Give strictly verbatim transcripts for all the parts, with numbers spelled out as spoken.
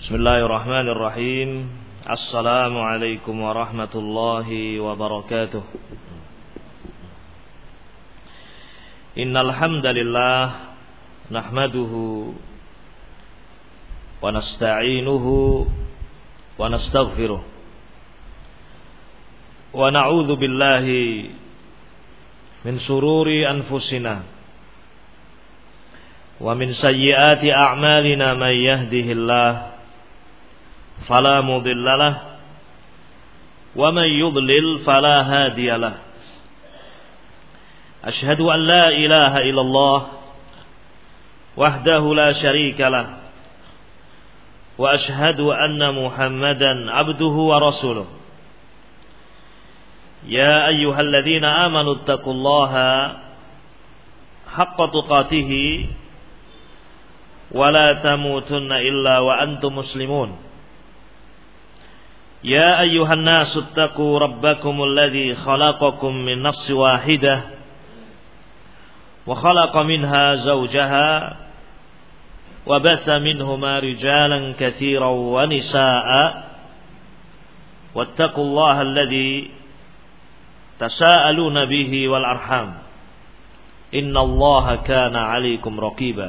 Bismillahirrahmanirrahim. Assalamualaikum warahmatullahi wabarakatuh. Innal hamdalillah nahmaduhu wa nasta'inuhu wa nastaghfiruh wa na'udzu billahi min shururi anfusina wa min sayyiati a'malina may yahdihillahu fala mudilla lahu wa may yudlil fala hadiya lahu. Asyhadu an la ilaha illallah wahdahu la syarika lahu wa asyhadu anna Muhammadan abduhu wa rasuluh. Ya ayyuhalladzina amanu taqullaha haqqa tuqatih wa la tamutunna illa wa antum muslimun. يا أيها الناس اتقوا ربكم الذي خلقكم من نفس واحدة وخلق منها زوجها وبث منهما رجالا كثيرا ونساء واتقوا الله الذي تساءلون به والأرحام إن الله كان عليكم رقيبا.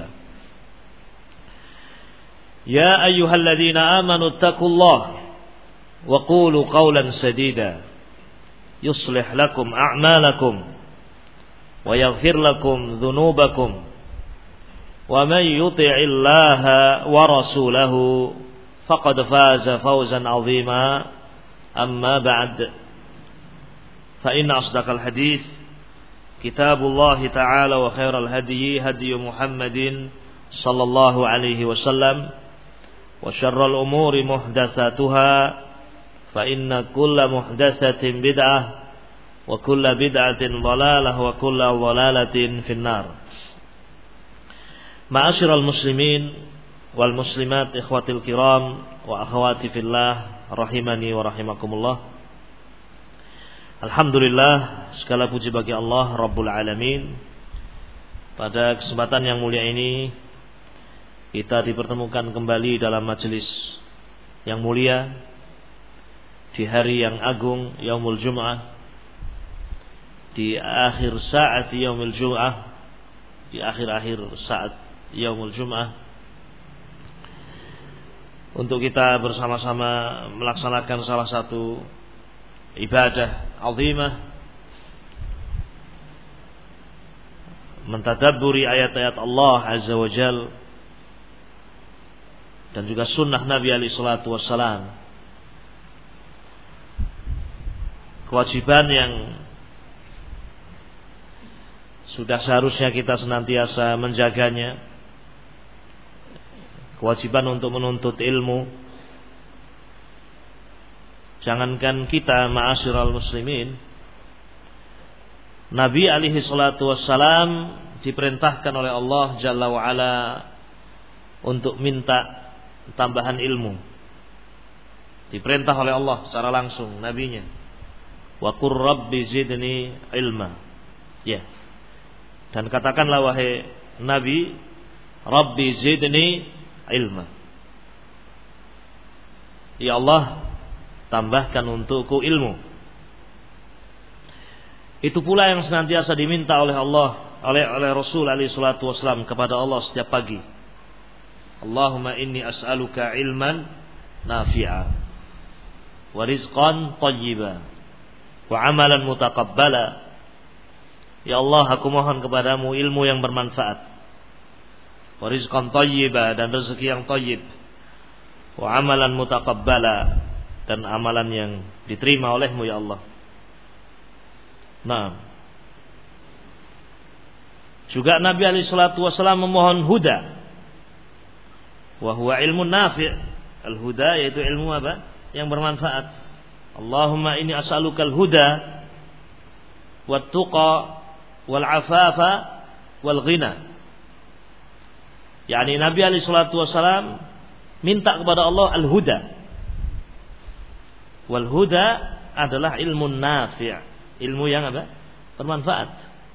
يا أيها الذين آمنوا اتقوا الله وقولوا قولا سديدا يصلح لكم أعمالكم ويغفر لكم ذنوبكم ومن يطع الله ورسوله فقد فاز فوزا عظيما. أما بعد فإن أصدق الحديث كتاب الله تعالى وخير الهدي هدي محمد صلى الله عليه وسلم وشر الأمور محدثاتها فإن كل محدثة بدعة وكل بدعة ضلالة وكل ضلالة في النار. Ma'asyiral muslimin wal muslimat ikhwatil kiram wa akhwati fillah rahimani wa rahimakumullah. Alhamdulillah, segala puji bagi Allah Rabbul Alamin. Pada kesempatan yang mulia ini kita dipertemukan kembali dalam majelis yang mulia di hari yang agung Yaumul Jum'ah, di akhir saat Yaumul Jum'ah, di akhir-akhir saat Yaumul Jum'ah, untuk kita bersama-sama melaksanakan salah satu ibadah azimah, mentadabburi ayat-ayat Allah Azza wa Jal dan juga sunnah Nabi alaihi salatu wassalam. Kewajiban yang sudah seharusnya kita senantiasa menjaganya. Kewajiban untuk menuntut ilmu. Jangankan kita, ma'asyiral muslimin, Nabi alaihi salatu wassalam diperintahkan oleh Allah Jalla wa'ala untuk minta tambahan ilmu. Diperintah oleh Allah secara langsung nabinya. Wa qur rabbi zidni ilma. Ya. Dan katakanlah wahai Nabi, Rabbi zidni ilma. Ya Allah, tambahkan untukku ilmu. Itu pula yang senantiasa diminta oleh Allah, oleh oleh Rasul alaihi salatu wasallam kepada Allah setiap pagi. Allahumma inni as'aluka ilman nafi'a wa rizqan thayyiba wa amalan mutaqabbala. Ya Allah, aku mohon kepadamu ilmu yang bermanfaat, wa rizqan thayyiba, dan rezeki yang thayyib, wa amalan mutaqabbala, dan amalan yang diterima olehmu ya Allah. Nah, juga Nabi alaihi salatu wasallam memohon huda, wa huwa ilmun nafi'. Al-huda yaitu ilmu apa? Yang bermanfaat. Allahumma inni as'alukal huda wat tuqa wal afafa wal ghina. Yani Nabi alaihi salatu wasallam minta kepada Allah al-huda. Wal huda adalah ilmu nafi', ilmu yang apa? Bermanfaat.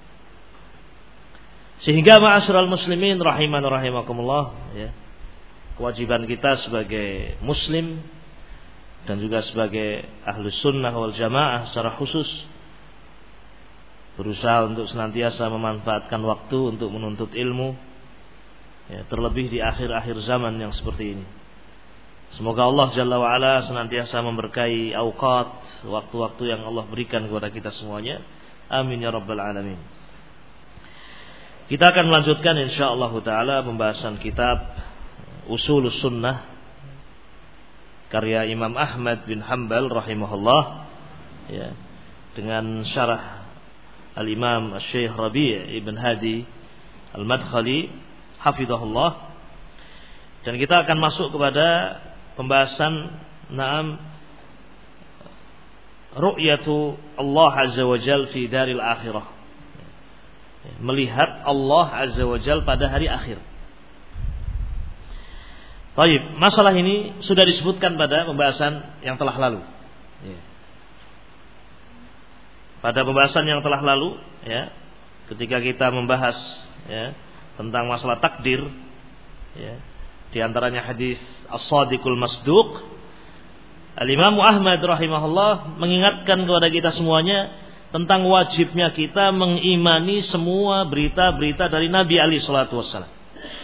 Sehingga ma'asyiral muslimin rahiman rahimakumullah, ya. kewajiban kita sebagai muslim dan juga sebagai ahlus sunnah wal jamaah secara khusus berusaha untuk senantiasa memanfaatkan waktu untuk menuntut ilmu, ya, terlebih di akhir-akhir zaman yang seperti ini. Semoga Allah Jalla wa'ala senantiasa memberkahi awqat, waktu-waktu yang Allah berikan kepada kita semuanya. Amin ya rabbal alamin. Kita akan melanjutkan insyaallah taala pembahasan kitab Ushulus Sunnah karya Imam Ahmad bin Hanbal rahimahullah, ya, dengan syarah Al-Imam Syekh Rabi' Ibn Hadi Al-Madkhali hafizahullah. Dan kita akan masuk kepada pembahasan na'am ru'yatu Allah azza wa jal fi daril akhirah, melihat Allah azza wa jal pada hari akhir. Baik, masalah ini sudah disebutkan pada pembahasan yang telah lalu. Ya. Pada pembahasan yang telah lalu, ya, ketika kita membahas, ya, tentang masalah takdir, ya, di antaranya hadis As-Shadiqul Masduq, Al-Imam Ahmad rahimahullah mengingatkan kepada kita semuanya tentang wajibnya kita mengimani semua berita-berita dari Nabi alaihi salatu wassalam.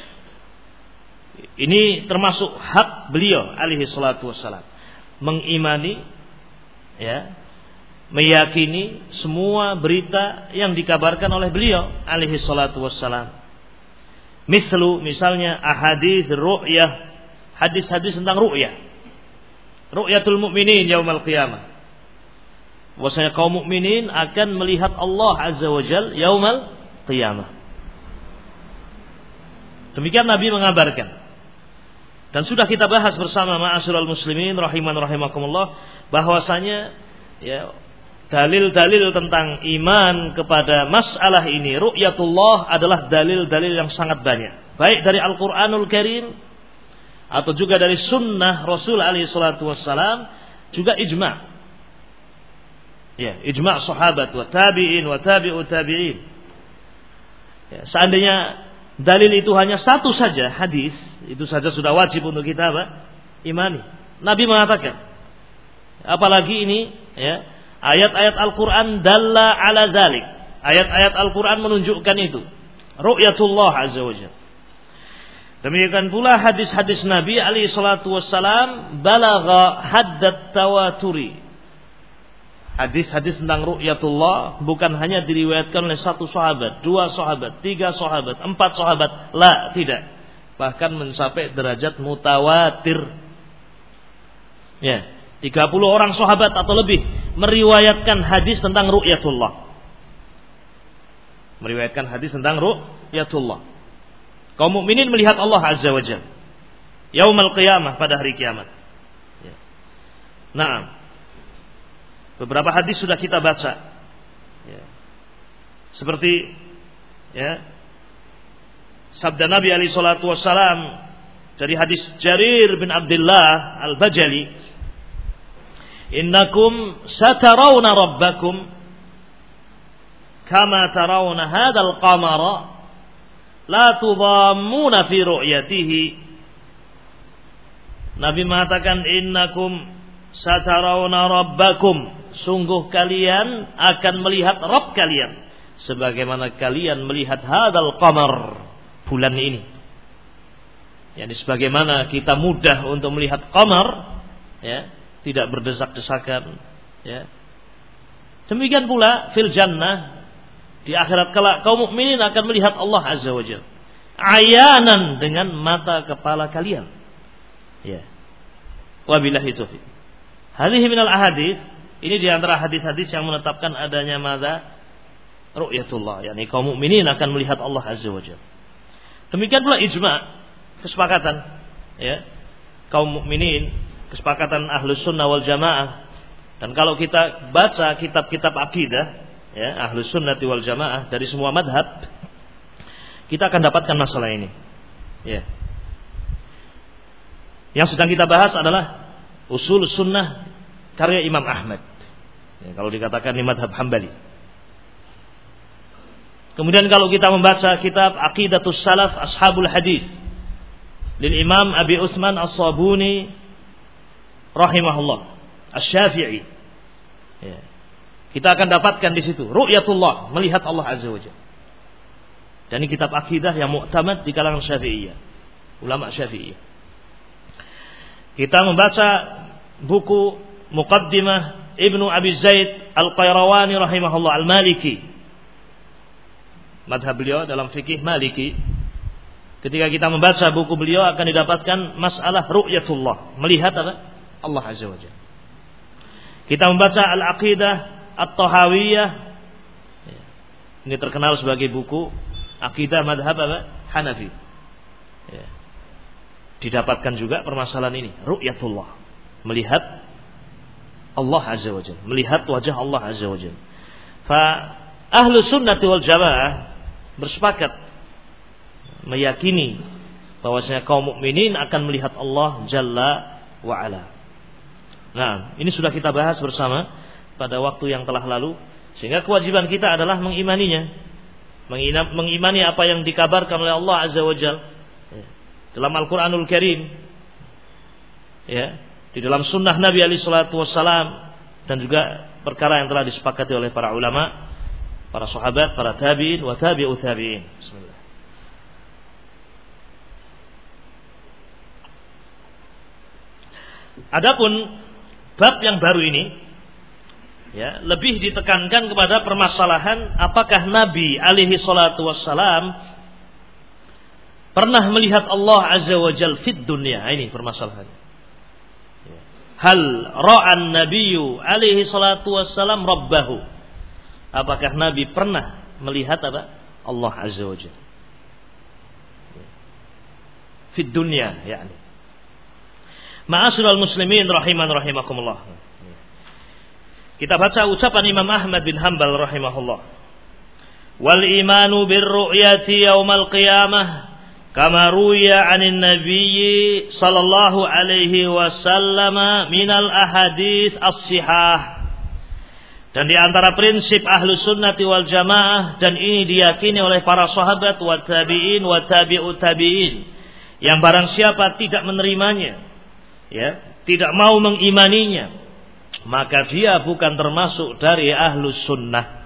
Ini termasuk hak beliau alaihi salatu wassalam, mengimani, ya, meyakini semua berita yang dikabarkan oleh beliau alaihi salatu wassalam. Mislu, misalnya ahadits ru'yah, hadis-hadis tentang ru'yah, ru'yatul mu'minin yaumal qiyamah, bahwasanya kaum mukminin akan melihat Allah azza wa jal yaumal qiyamah. Demikian Nabi mengabarkan. Dan sudah kita bahas bersama ma'asyiral muslimin rahiman rahimakumullah bahwasanya, ya, dalil-dalil tentang iman kepada masalah ini ru'yatullah adalah dalil-dalil yang sangat banyak, baik dari Al-Qur'anul Karim atau juga dari sunnah Rasul alaihi salatu wassalam, juga ijma', ya, ijma' sahabat wa tabi'in wa tabi'u tabi'in. Ya, seandainya dalil itu hanya satu saja, hadis, itu saja sudah wajib untuk kita apa? Imani. Nabi mengatakan, apalagi ini, ya, ayat-ayat Al-Quran dalla ala dzalik. Ayat-ayat Al-Quran menunjukkan itu. Ru'yatullah azza wa jalla. Demikian pula hadis-hadis Nabi alaihi salatu wassalam balagha haddat tawaturi. Hadis-hadis tentang ru'yatullah bukan hanya diriwayatkan oleh satu sahabat, dua sahabat, tiga sahabat, empat sahabat. La, tidak. Bahkan mencapai derajat mutawatir. Ya, tiga puluh orang sahabat atau lebih meriwayatkan hadis tentang ru'yatullah. Meriwayatkan hadis tentang ru'yatullah. Kaum mukminin melihat Allah azza wa jalla yaumal qiyamah, pada hari kiamat. Ya. Nah, beberapa hadis sudah kita baca, ya, seperti, ya, sabda Nabi alaihi salatu wassalam dari hadis Jarir bin Abdullah Al-Bajali, innakum satarawna rabbakum kama tarawna hadzal qamara la tudhammuna fi ru'yatihi. Nabi mengatakan, innakum satarawna rabbakum, sungguh kalian akan melihat Rabb kalian sebagaimana kalian melihat hadzal qamar, bulan ini. Yani sebagaimana kita mudah untuk melihat qamar, ya, tidak berdesak-desakan, ya. Demikian pula fil jannah, di akhirat kelak kaum mukminin akan melihat Allah azza wajalla ayanan, dengan mata kepala kalian. Ya. Wabillahi taufiq. Hadhihi minal ahadits, ini di antara hadis-hadis yang menetapkan adanya madza ru'yatullah, yakni kaum mukminin akan melihat Allah azza wajalla. Demikian pula ijma', kesepakatan, ya, kaum mukminin, kesepakatan ahlus sunnah wal jamaah. Dan kalau kita baca kitab-kitab akidah, ya, ahlus sunnah wal jamaah dari semua madhab, kita akan dapatkan masalah ini. Ya. Yang sedang kita bahas adalah usul sunnah karya Imam Ahmad. Ya, kalau dikatakan di madhab Hambali. Kemudian kalau kita membaca kitab Aqidatus Salaf Ashabul Hadis lil Imam Abi Utsman As-Sabuni rahimahullah Asy-Syafi'i. Ya. Kita akan dapatkan di situ ru'yatullah, melihat Allah Azza wa Jalla. Dan ini kitab akidah yang mu'tamad di kalangan Syafi'iyah, ulama Syafi'iyah. Kita membaca buku Muqaddimah Ibnu Abi Zaid Al-Qayrawani rahimahullah Al-Maliki. Madhab beliau dalam fikih Maliki. Ketika kita membaca buku beliau akan didapatkan masalah ru'yatullah, melihat apa? Allah Azza wa Jalla. Kita membaca Al-Aqidah At-Tahawiyah. Ini terkenal sebagai buku akidah madhab apa? Hanafi. Ya. Didapatkan juga permasalahan ini, ru'yatullah, melihat Allah Azza wa Jalla, melihat wajah Allah Azza wa Jalla. Fa ahlu sunnati wal jamaah bersepakat meyakini bahwasanya kaum mukminin akan melihat Allah Jalla wa Ala. Nah, ini sudah kita bahas bersama pada waktu yang telah lalu, sehingga kewajiban kita adalah mengimaninya, mengimani apa yang dikabarkan oleh Allah Azza wa Jalla dalam Al-Qur'anul Karim, ya, di dalam sunnah Nabi alaihi salatu wassalam, dan juga perkara yang telah disepakati oleh para ulama, para sahabat, para tabi'in wa tabi'ut tabi'in. Bismillah. Adapun bab yang baru ini, ya, lebih ditekankan kepada permasalahan apakah Nabi alaihi salatu wassalam pernah melihat Allah Azza wa Jalla fid dunya. Ini permasalahannya. Hal ra'an nabiyyu alaihi salatu wassalam rabbahu. Apakah Nabi pernah melihat apa? Allah Azza wa Jalla fid dunya, yakni. Ma'asyiral muslimin rahiman rahimakumullah. Kita baca ucapan Imam Ahmad bin Hanbal rahimahullah. Wal imanu bir ru'yati yaumal qiyamah kama ruya 'anin nabiyyi sallallahu alaihi wasallam minal ahadits as-sihah. Dan di antara prinsip ahlu sunnati wal jamaah, dan ini diyakini oleh para sahabat wa tabi'in wa tabi'ut tabi'in, yang barang siapa tidak menerimanya, ya, tidak mau mengimaninya, maka dia bukan termasuk dari ahlu sunnah.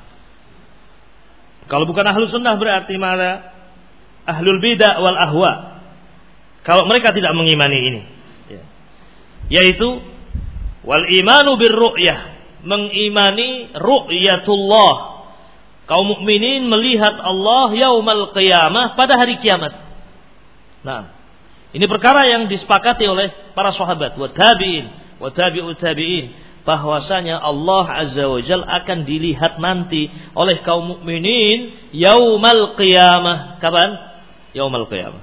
Kalau bukan ahlu sunnah berarti mana? Ahlul bidah wal ahwa. Kalau mereka tidak mengimani ini, ya, yaitu wal imanu bir ru'yah, mengimani ru'yatullah, kaum mukminin melihat Allah yaumal qiyamah, pada hari kiamat. Nah, ini perkara yang disepakati oleh para sahabat wa tabi'in wa tabi'ut tabi'in, bahwasanya Allah Azza wa Jalla akan dilihat nanti oleh kaum mukminin yaumal qiyamah. Kapan? Yaumal qiyamah.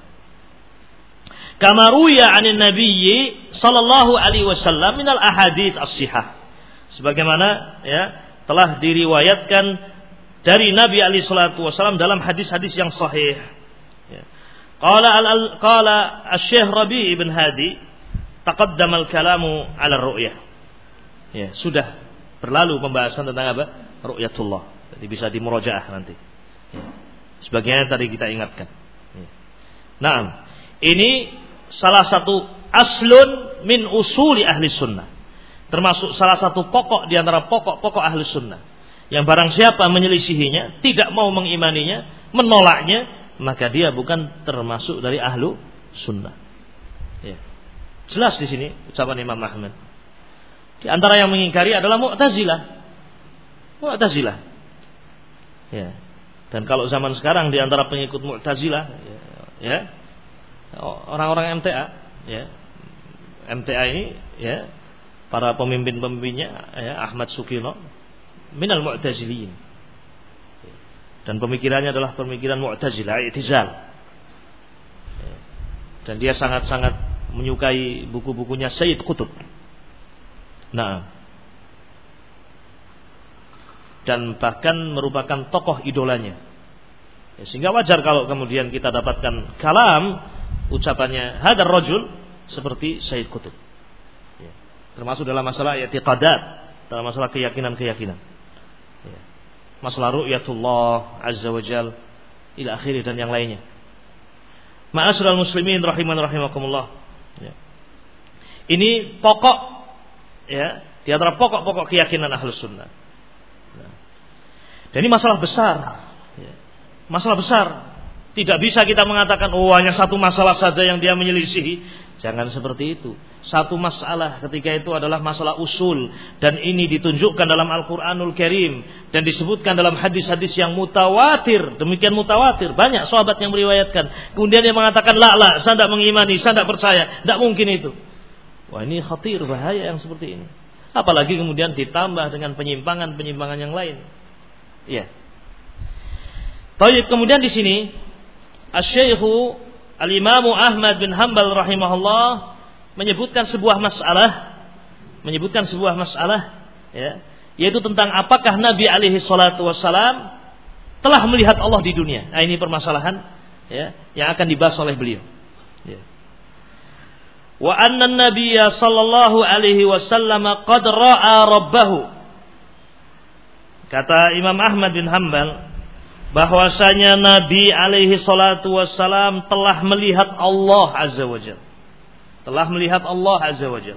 Kama ruya 'anin nabiyyi sallallahu alaihi wasallam minal ahadits as-sihah. Sebagaimana, ya, telah diriwayatkan dari Nabi alaihi salatu wasallam dalam hadis-hadis yang sahih. Ya. Qala al qala Asy-Syaikh Rabi' ibn Hadi, taqaddama al-kalamu 'ala ar-ru'yah. Ya, sudah berlalu pembahasan tentang apa? Ru'yatullah. Jadi bisa dimurajaah nanti. Ya. Sebagiannya tadi kita ingatkan. Ya. Nah, ini salah satu aslun min usuli ahli sunnah. Termasuk salah satu pokok di antara pokok-pokok ahli sunnah, yang barang siapa menyelisihinya, tidak mau mengimaninya, menolaknya, maka dia bukan termasuk dari ahlu sunnah. Ya. Jelas di sini ucapan Imam Ahmad. Di antara yang mengingkari adalah Mu'tazilah. Mu'tazilah. Ya. Dan kalau zaman sekarang di antara pengikut Mu'tazilah, ya, ya, orang-orang M T A, ya, M T A ini, ya, para pemimpin-pemimpinnya, ya, Ahmad Sukino minal Mu'taziliyin. Dan pemikirannya adalah pemikiran Mu'tazilah, i'tizal. Dan dia sangat-sangat menyukai buku-bukunya Sayyid Qutb. Nah, dan bahkan merupakan tokoh idolanya. Ya, sehingga wajar kalau kemudian kita dapatkan kalam ucapannya hadar rajul seperti Sayyid Qutb. Ya, termasuk dalam masalah i'tiqadat, dalam masalah keyakinan-keyakinan. Ya, masalah ru'yatullah azza wa jal ila akhiri dan yang lainnya. Ma'asyiral muslimin rahiman rahimakumullah. Ya. Ini pokok, ya, di antara pokok-pokok keyakinan Ahlus Sunnah. Nah. Dan ini masalah besar, ya. Masalah besar. Tidak bisa kita mengatakan, oh hanya satu masalah saja yang dia menyelisihi. Jangan seperti itu. Satu masalah ketika itu adalah masalah usul. Dan ini ditunjukkan dalam Al-Quranul Karim. Dan disebutkan dalam hadis-hadis yang mutawatir. Demikian mutawatir. Banyak sahabat yang meriwayatkan. Kemudian dia mengatakan, la la, saya tidak mengimani, saya tidak percaya. Tidak mungkin itu. Wah, ini khatir, bahaya yang seperti ini. Apalagi kemudian ditambah dengan penyimpangan-penyimpangan yang lain. Iya. Taib, kemudian di sini Asy-Syaikhu Al-Imamu Ahmad bin Hanbal rahimahullah menyebutkan sebuah masalah, menyebutkan sebuah masalah, ya, yaitu tentang apakah Nabi alaihi salatu wassalam telah melihat Allah di dunia. Nah, ini permasalahan, ya, yang akan dibahas oleh beliau. Ya. Wa anna an-nabiyya sallallahu alaihi wasallam qad ra'a rabbahu. Kata Imam Ahmad bin Hanbal bahwasanya Nabi alaihi salatu wassalam telah melihat Allah azza wajalla. Telah melihat Allah azza wajalla.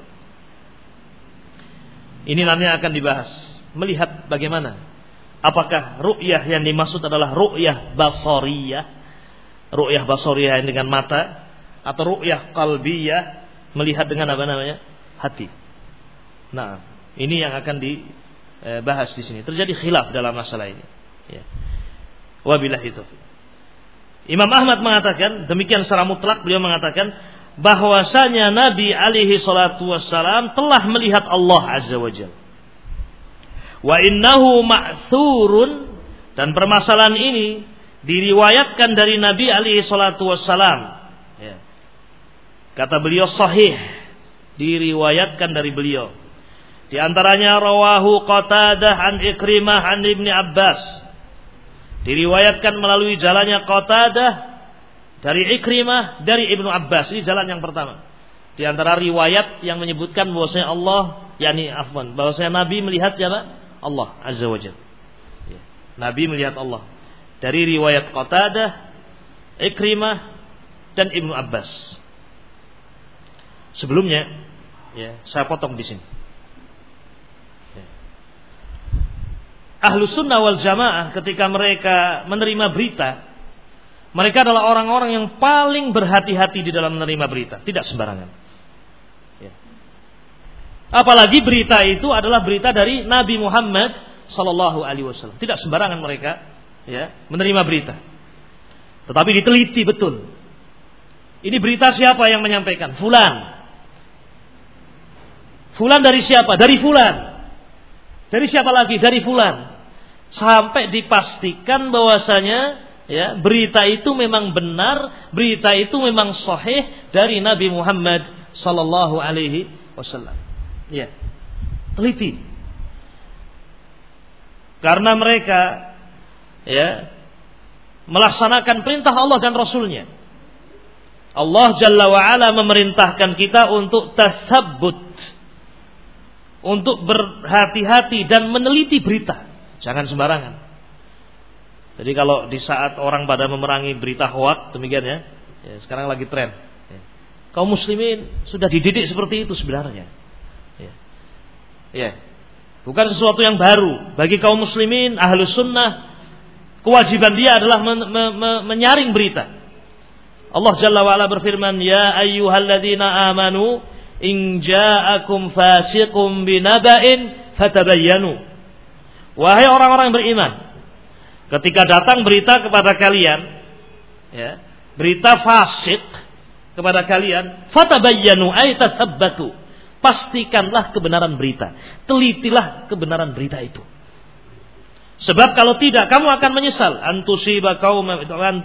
Ini nanti akan dibahas. Melihat bagaimana? Apakah ru'yah yang dimaksud adalah ru'yah basariyah? Ru'yah basariyah yang dengan mata, atau ru'yah qalbiyah, melihat dengan apa namanya? Hati. Nah, ini yang akan dibahas di sini. Terjadi khilaf dalam masalah ini. Ya. Wabillahi taufiq. Imam Ahmad mengatakan, demikian secara mutlak beliau mengatakan bahwasanya Nabi alaihi salatu wassalam telah melihat Allah azza wajalla. Wa innahu ma'thurun, dan permasalahan ini diriwayatkan dari Nabi alaihi salatu wassalam. Ya. Kata beliau sahih, diriwayatkan dari beliau. Di antaranya rawahu Qatadah an Ikrimah an Ibni Abbas. Diriwayatkan melalui jalannya Qatadah dari Ikrimah dari Ibnu Abbas. Ini jalan yang pertama. Di antara riwayat yang menyebutkan bahwasanya Allah, yakni afwan, bahwasanya Nabi melihat siapa? Allah azza wajalla. Ya. Nabi melihat Allah. Dari riwayat Qatadah, Ikrimah dan Ibnu Abbas. Sebelumnya, ya, saya potong di sini. Ahlus Sunnah wal Jamaah ketika mereka menerima berita, mereka adalah orang-orang yang paling berhati-hati di dalam menerima berita, tidak sembarangan. Ya. Apalagi berita itu adalah berita dari Nabi Muhammad sallallahu alaihi wasallam. Tidak sembarangan mereka, ya, menerima berita. Tetapi diteliti betul. Ini berita siapa yang menyampaikan? Fulan. Fulan dari siapa? Dari fulan. Dari siapa lagi? Dari fulan. Sampai dipastikan bahwasanya, ya, berita itu memang benar, berita itu memang sahih dari Nabi Muhammad sallallahu alaihi wasallam. Ya. Teliti. Karena mereka, ya, melaksanakan perintah Allah dan Rasulnya. Allah Jalla wa Ala memerintahkan kita untuk tasabbut, untuk berhati-hati dan meneliti berita. Jangan sembarangan. Jadi kalau di saat orang pada memerangi berita hoak, demikian ya, ya sekarang lagi tren. Ya. Kaum muslimin sudah dididik seperti itu sebenarnya. Ya. Ya. Bukan sesuatu yang baru bagi kaum muslimin. Ahlus Sunnah, kewajiban dia adalah men- me- me- menyaring berita. Allah Jalla wa Ala berfirman, ya ayyuhalladzina amanu in ja'akum fasiqun binaba'in fatabayyanu. Wahai orang-orang yang beriman, ketika datang berita kepada kalian, ya, berita fasik kepada kalian, fatabayyanu ay tasabbatu. Pastikanlah kebenaran berita. Telitilah kebenaran berita itu. Sebab kalau tidak kamu akan menyesal. Antusiba qauman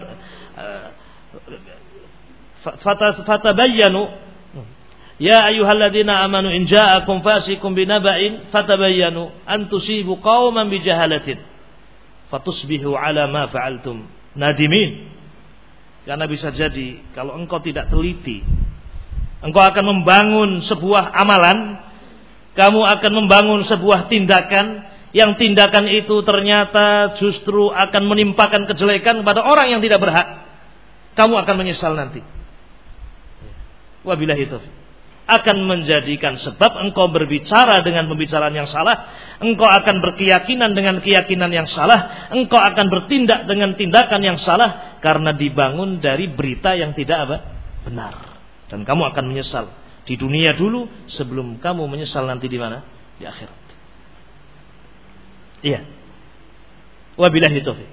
fatabayyanu. Ya ayyuhalladzina amanu in ja'akum fasiqun binaba'in fatabayyanu an tusibu qauman bijahalatin fatusbihu ala ma fa'altum nadimin. Karena bisa jadi kalau engkau tidak teliti, engkau akan membangun sebuah amalan, kamu akan membangun sebuah tindakan yang tindakan itu ternyata justru akan menimpakan kejelekan kepada orang yang tidak berhak. kamu akan menyesal nanti. Wabillahi taufiq. Akan menjadikan sebab engkau berbicara dengan pembicaraan yang salah, engkau akan berkeyakinan dengan keyakinan yang salah, engkau akan bertindak dengan tindakan yang salah karena dibangun dari berita yang tidak apa? Benar. Dan kamu akan menyesal di dunia dulu sebelum kamu menyesal nanti di mana? Di akhirat. Iya. Wabillahi taufiq.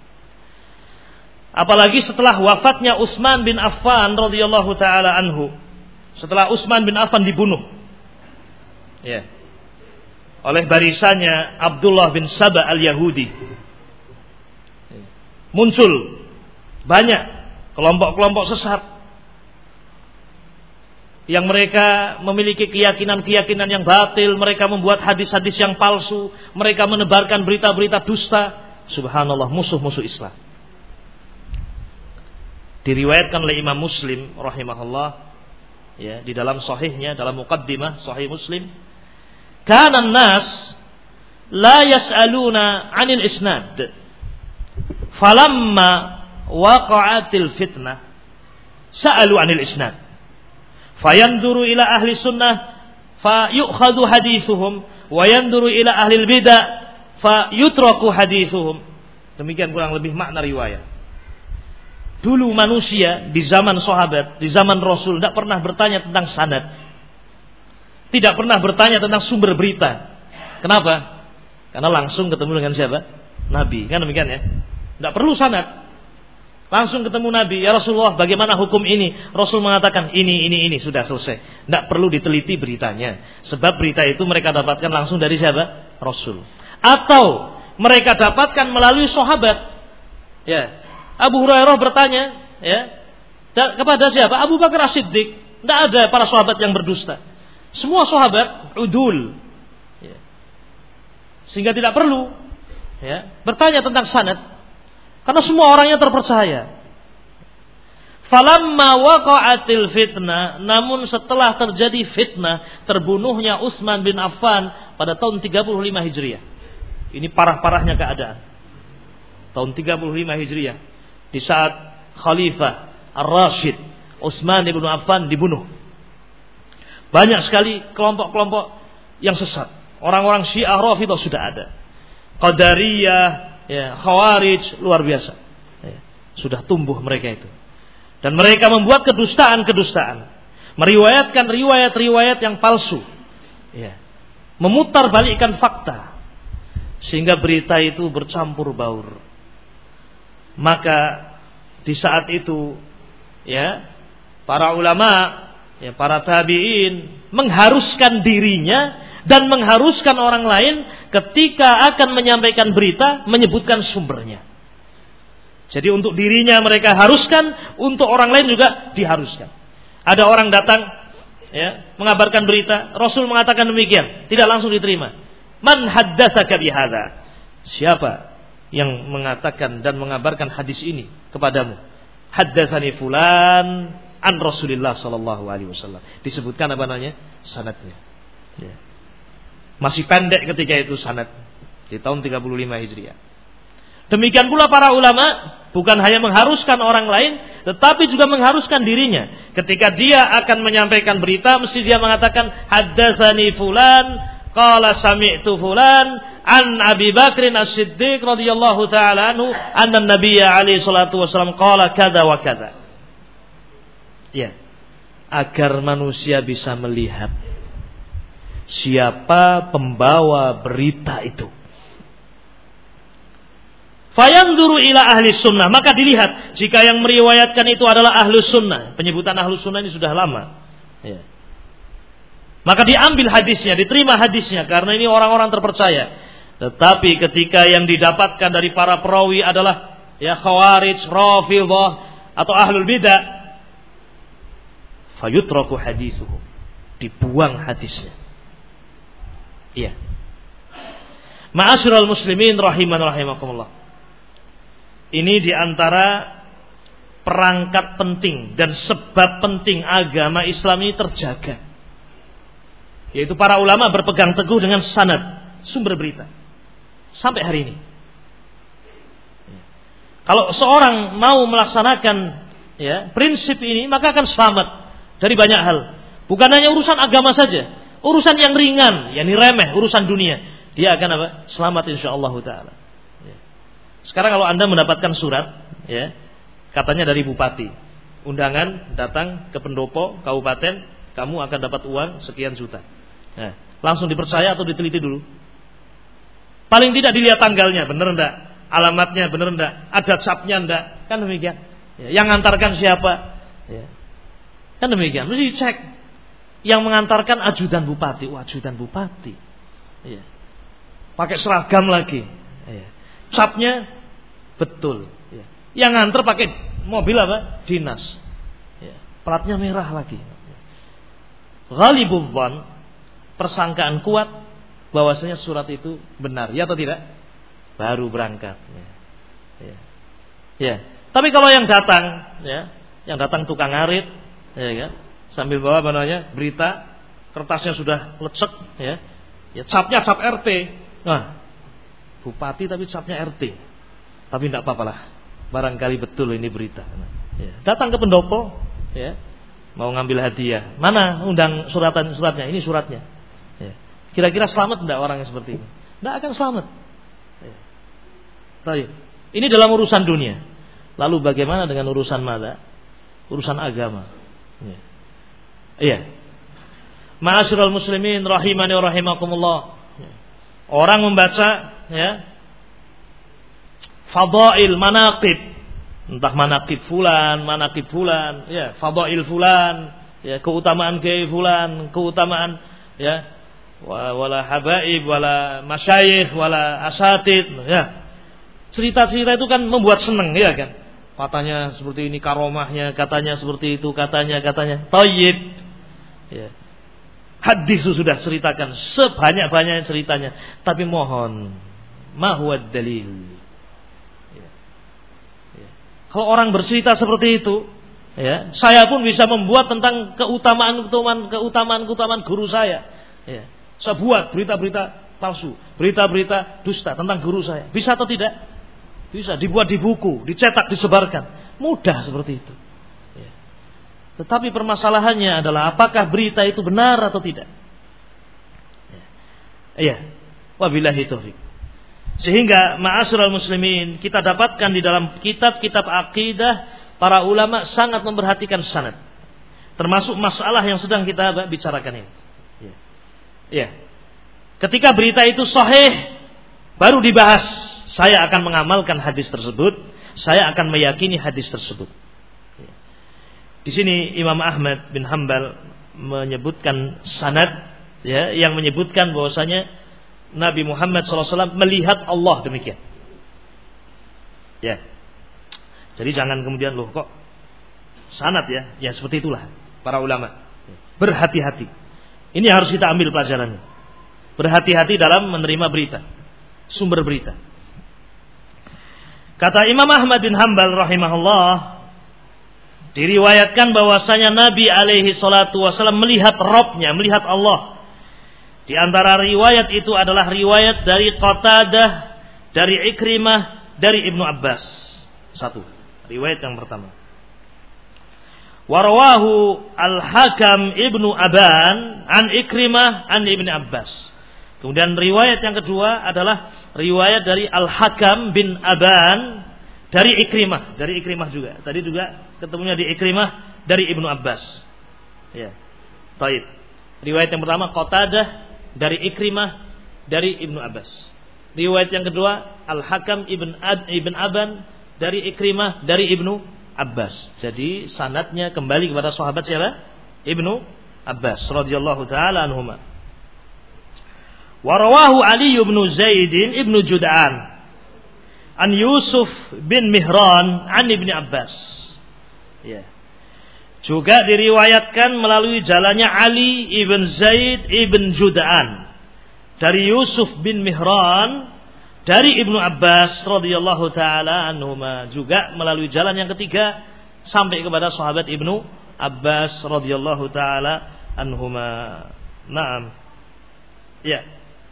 Apalagi setelah wafatnya Utsman bin Affan radhiyallahu taala anhu. Setelah Utsman bin Affan dibunuh, ya, oleh barisannya Abdullah bin Saba al-Yahudi, muncul banyak kelompok-kelompok sesat yang mereka memiliki keyakinan-keyakinan yang batil, mereka membuat hadis-hadis yang palsu, mereka menebarkan berita-berita dusta. Subhanallah, musuh-musuh Islam. Diriwayatkan oleh Imam Muslim rahimahullah, ya, di dalam sahihnya, dalam muqaddimah sahih Muslim, kana an-nas la yas'aluna 'anil isnad falamma waqa'atil fitnah sa'alu 'anil isnad fayanzuru ila ahli sunnah fayu'khadhu hadithuhum wa yanzuru ila ahli bidah fayutraku hadithuhum. Demikian kurang lebih makna riwayat. Dulu manusia di zaman sahabat, di zaman Rasul tidak pernah bertanya tentang sanad. Tidak pernah bertanya tentang sumber berita. Kenapa? Karena langsung ketemu dengan siapa? Nabi. Kan demikian ya? Tidak perlu sanad. Langsung ketemu Nabi. Ya Rasulullah, bagaimana hukum ini? Rasul mengatakan ini, ini, ini. Sudah selesai. Tidak perlu diteliti beritanya. Sebab berita itu mereka dapatkan langsung dari siapa? Rasul. Atau mereka dapatkan melalui sahabat. Ya. Abu Hurairah bertanya, ya, kepada siapa? Abu Bakar As-Siddiq. Tidak ada para sahabat yang berdusta. Semua sahabat udul, ya. Sehingga tidak perlu, ya, bertanya tentang sanad, karena semua orangnya terpercaya. Falamma waqa'atil fitnah, namun setelah terjadi fitnah, terbunuhnya Utsman bin Affan pada tahun tiga puluh lima Hijriah. Ini parah-parahnya keadaan. Tahun tiga puluh lima Hijriah. Di saat Khalifah Ar-Rasyid Utsman bin Affan dibunuh, banyak sekali kelompok-kelompok yang sesat. Orang-orang Syiah Rafidhah sudah ada, Qadariyah, ya, Khawarij, luar biasa, ya, sudah tumbuh mereka itu. Dan mereka membuat kedustaan-kedustaan, meriwayatkan riwayat-riwayat yang palsu, ya, memutarbalikkan fakta, sehingga berita itu bercampur baur. Maka di saat itu, ya, para ulama, ya, para tabi'in mengharuskan dirinya dan mengharuskan orang lain ketika akan menyampaikan berita menyebutkan sumbernya. Jadi untuk dirinya mereka haruskan, untuk orang lain juga diharuskan. Ada orang datang, ya, mengabarkan berita, Rasul mengatakan demikian, tidak langsung diterima. Man haddatsaka bihadza? Siapa yang mengatakan dan mengabarkan hadis ini kepadamu? Haddatsani fulan an Rasulillah sallallahu alaihi wasallam. Disebutkan apa namanya? Sanadnya. Ya. Masih pendek ketika itu sanad, di tahun tiga puluh lima Hijriah. Demikian pula para ulama bukan hanya mengharuskan orang lain, tetapi juga mengharuskan dirinya. Ketika dia akan menyampaikan berita, mesti dia mengatakan haddatsani fulan qala sami'tu fulan an Abi Bakrin As-Siddiq radhiyallahu taala anhu anna Nabiyya alaihi salatu wasallam qala kada wa kada. Ya. Agar manusia bisa melihat siapa pembawa berita itu. Fayanzuru ila ahli sunnah, maka dilihat jika yang meriwayatkan itu adalah ahli sunnah. Penyebutan ahli sunnah ini sudah lama, ya. Maka diambil hadisnya, diterima hadisnya, karena ini orang-orang terpercaya. Tetapi ketika yang didapatkan dari para perawi adalah, ya, Khawarij, Rafidhah atau ahlul bidah, fayutraku hadithuhum, dibuang hadisnya. Iya. Ma'asyiral muslimin rahiman rahimakumullah. Ini diantara perangkat penting dan sebab penting agama Islam ini terjaga, yaitu para ulama berpegang teguh dengan sanad, sumber berita, sampai hari ini. Kalau seorang mau melaksanakan ya, prinsip ini, maka akan selamat dari banyak hal. Bukan hanya urusan agama saja, urusan yang ringan, yakni remeh, urusan dunia, dia akan apa? Selamat insyaallah taala. Ya. Sekarang kalau Anda mendapatkan surat, ya, katanya dari bupati, undangan datang ke pendopo kabupaten, kamu akan dapat uang sekian juta. Nah, langsung dipercaya atau diteliti dulu? Paling tidak dilihat tanggalnya, benar enggak? Alamatnya benar enggak? Ada capnya enggak? Kan demikian. Ya, yang mengantarkan siapa? Ya. Kan demikian. Mesti dicek. Yang mengantarkan ajudan bupati. Wah, ajudan bupati. Ya. Pakai seragam lagi. Ya. Capnya betul. Ya. Yang nganter pakai mobil apa? Dinas. Ya. Platnya merah lagi. Ghalibul dzan, persangkaan kuat bahwasanya surat itu benar, ya atau tidak? Baru berangkat. Ya. Ya. Ya. Tapi kalau yang datang, ya, yang datang tukang ngarit, ya kan, sambil bawa apa namanya berita, kertasnya sudah lecek, ya, ya capnya cap R T, nah, bupati tapi capnya R T, tapi tidak apa-apa lah, barangkali betul ini berita. Nah, ya. Datang ke pendopo, ya, mau ngambil hadiah, mana undang suratan suratnya, ini suratnya, ya. Kira-kira selamat tidak orang yang seperti ini? Tidak akan selamat. Ya. Baik. Ini dalam urusan dunia. Lalu bagaimana dengan urusan mada? Urusan agama. Iya. Iya. Ma'asyiral muslimin rahimani wa rahimakumullah. Orang membaca, ya, fadail, manaqib, entah manaqib fulan, manaqib fulan, ya, fadail fulan, ya, keutamaan kiai fulan, keutamaan, ya, wala habaib, wala masyayikh, wala asatid, ya. Cerita-cerita itu kan membuat senang, ya kan? Katanya seperti ini karomahnya, katanya seperti itu, katanya, katanya. Thayyib. Ya. Hadis itu sudah ceritakan sebanyak-banyaknya ceritanya. Tapi mohon, ma huwa dalil. Ya. Ya. Kalau orang bercerita seperti itu, ya, saya pun bisa membuat tentang keutamaan-keutamaan keutamaan-keutamaan guru saya. Ya. Saya buat berita-berita palsu, berita-berita dusta tentang guru saya. Bisa atau tidak? Bisa dibuat di buku, dicetak, disebarkan. Mudah seperti itu. Ya. Tetapi permasalahannya adalah apakah berita itu benar atau tidak. Iya. Wabillahi taufik. Sehingga ma'asyiral muslimin, kita dapatkan di dalam kitab-kitab akidah para ulama sangat memperhatikan sanad. Termasuk masalah yang sedang kita bicarakan ini. Iya. Ya. Ketika berita itu sahih, baru dibahas. Saya akan mengamalkan hadis tersebut. Saya akan meyakini hadis tersebut. Di sini Imam Ahmad bin Hanbal menyebutkan sanad, ya, yang menyebutkan bahwasanya Nabi Muhammad shallallahu alaihi wasallam melihat Allah demikian. Ya. Jadi jangan kemudian loh kok sanad ya, ya seperti itulah para ulama. Berhati-hati. Ini harus kita ambil pelajarannya. Berhati-hati dalam menerima berita, sumber berita. Kata Imam Ahmad bin Hanbal rahimahullah, diriwayatkan bahwasanya Nabi alaihi salatu wasallam melihat Rabbnya, melihat Allah. Di antara riwayat itu adalah riwayat dari Qatadah, dari Ikrimah, dari Ibnu Abbas. Satu, riwayat yang pertama. Warawahu Al-Hakam Ibnu Aban an Ikrimah an Ibnu Abbas. Kemudian riwayat yang kedua adalah riwayat dari Al-Hakam bin Aban dari Ikrimah, dari Ikrimah juga. Tadi juga ketemunya di Ikrimah dari Ibnu Abbas. Ya. Taib. Riwayat yang pertama Qatadah dari Ikrimah dari Ibnu Abbas. Riwayat yang kedua Al-Hakam ibn Ad ibn Aban dari Ikrimah dari Ibnu Abbas. Jadi sanadnya kembali kepada sahabat siapa? Ibnu Abbas radhiyallahu taala anhuma. Warawahu Ali bin Zaid bin Jud'an an Yusuf bin Mihran an Ibnu Abbas. Ya. Juga diriwayatkan melalui jalannya Ali ibn Zaid ibn Jud'an dari Yusuf bin Mihran dari Ibnu Abbas radhiyallahu taala anhuma, juga melalui jalan yang ketiga sampai kepada sahabat Ibnu Abbas radhiyallahu taala anhuma. Naam. Ya.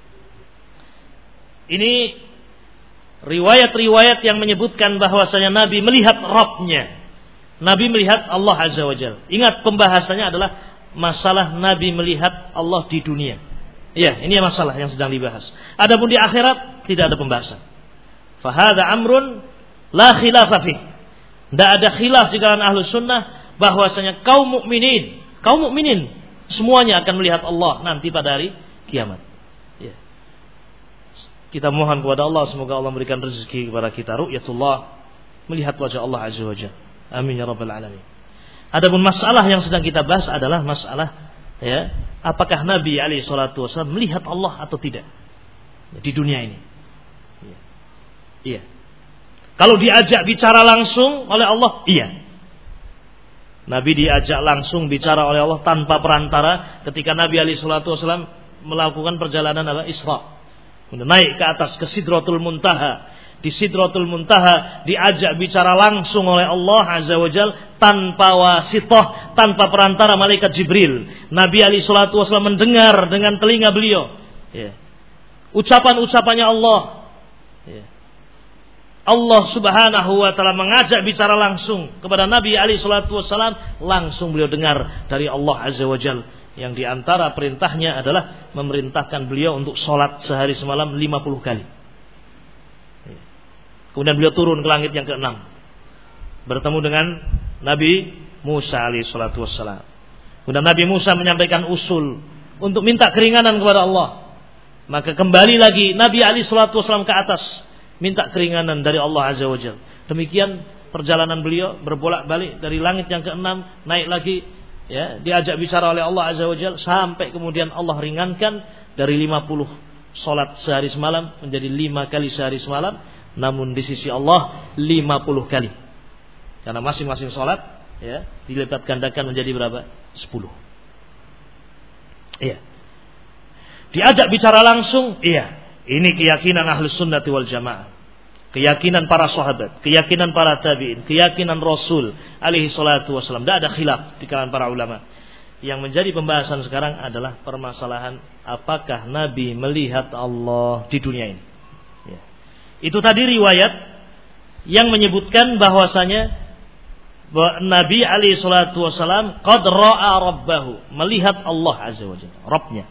Ini riwayat-riwayat yang menyebutkan bahwasanya Nabi melihat Rabbnya. Nabi melihat Allah Azza wa Jalla. Ingat pembahasannya adalah masalah Nabi melihat Allah di dunia. Iya, ini masalah yang sedang dibahas. Adapun di akhirat tidak ada pembahasan. Fa hadza amrun la khilafa fi. Tidak ada khilaf di kalangan Ahlus Sunnah bahwasanya kaum mukminin, kaum mukminin semuanya akan melihat Allah nanti pada hari kiamat. Ya. Kita mohon kepada Allah semoga Allah memberikan rezeki kepada kita ru'yatullah, melihat wajah Allah Azza wa Jalla. Amin ya rabbal alamin. Adapun masalah yang sedang kita bahas adalah masalah ya, apakah Nabi alaihi salatu wasallam melihat Allah atau tidak di dunia ini. Iya. Iya. Kalau diajak bicara langsung oleh Allah, iya. Nabi diajak langsung bicara oleh Allah tanpa perantara ketika Nabi alaihi salatu wasallam melakukan perjalanan apa? Isra. Naik ke atas ke Sidratul Muntaha. Di Sidratul Muntaha diajak bicara langsung oleh Allah Azza wa Jalla tanpa wasithah, tanpa perantara malaikat Jibril. Nabi alaihi salatu wasallam mendengar dengan telinga beliau ya, ucapan-ucapannya Allah ya. Allah Subhanahu wa taala mengajak bicara langsung kepada Nabi alaihi salatu wasallam, langsung beliau dengar dari Allah Azza wa Jalla, yang diantara perintahnya adalah memerintahkan beliau untuk sholat sehari semalam lima puluh kali. Kemudian beliau turun ke langit yang keenam, bertemu dengan Nabi Musa alaihi salatu wassalam. Kemudian Nabi Musa menyampaikan usul untuk minta keringanan kepada Allah. Maka kembali lagi Nabi alaihi salatu wassalam ke atas, minta keringanan dari Allah Azza wa Jalla. Demikian perjalanan beliau berbolak-balik dari langit yang keenam, naik lagi ya, diajak bicara oleh Allah Azza wa Jalla, sampai kemudian Allah ringankan dari lima puluh salat sehari semalam menjadi lima kali sehari semalam. Namun di sisi Allah lima puluh kali. Karena masing-masing salat ya, dilipat gandakan menjadi berapa? sepuluh. Iya. Diajak bicara langsung, iya. Ini keyakinan Ahlus Sunnati wal Jamaah. Keyakinan para sahabat, keyakinan para tabi'in, keyakinan Rasul alaihi salatu wasallam. Tidak ada khilaf di kalangan para ulama. Yang menjadi pembahasan sekarang adalah permasalahan apakah Nabi melihat Allah di dunia ini. Ya. Itu tadi riwayat yang menyebutkan bahwasanya bahwa Nabi alaihi salatu wasallam qad ra'a rabbahu, melihat Allah Azza wa Jalla, Rabbnya.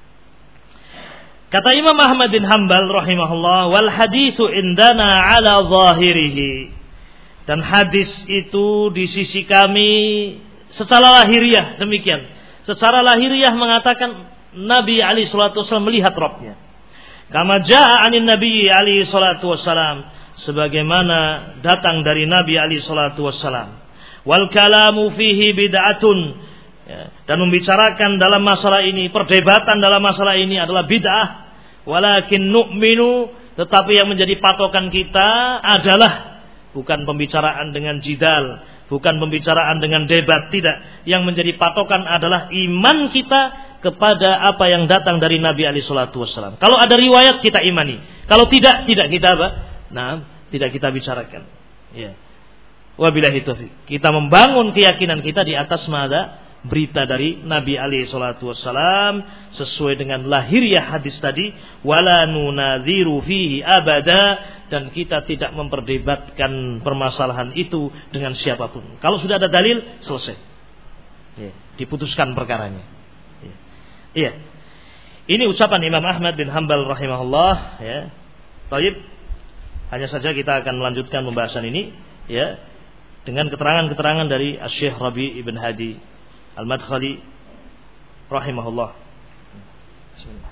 Kata Imam Ahmad bin Hanbal rahimahullah, wal hadisu indana ala zahirihi. Dan hadis itu di sisi kami secara lahiriah demikian. Secara lahiriah mengatakan Nabi alaihi salatu wasallam melihat Rabbnya. Kama jaa anin Nabi alaihi salatu wasallam, sebagaimana datang dari Nabi alaihi salatu wasallam. Wal kalamu fihi bid'atun, ya, dan membicarakan dalam masalah ini, perdebatan dalam masalah ini adalah bid'ah. Walakin nu'minu, tetapi yang menjadi patokan kita adalah bukan pembicaraan dengan jidal, bukan pembicaraan dengan debat, tidak. Yang menjadi patokan adalah iman kita kepada apa yang datang dari Nabi alaihi salatu wasallam. Kalau ada riwayat kita imani, kalau tidak, tidak kita apa? Nah, tidak kita bicarakan. Ya. Wabillahi taufiq. Kita membangun keyakinan kita di atas mada berita dari Nabi alaihi salatu wasallam sesuai dengan lahiriah hadis tadi, wala nunadziru fihi abada, dan kita tidak memperdebatkan permasalahan itu dengan siapapun. Kalau sudah ada dalil, selesai. Ya, diputuskan perkaranya. Ya. Iya. Ini ucapan Imam Ahmad bin Hanbal rahimahullah, ya. Taib. Hanya saja kita akan melanjutkan pembahasan ini ya dengan keterangan-keterangan dari Asy-Syaikh Rabi' ibn Hadi Al-Madkhali rahimahullah. Bismillah.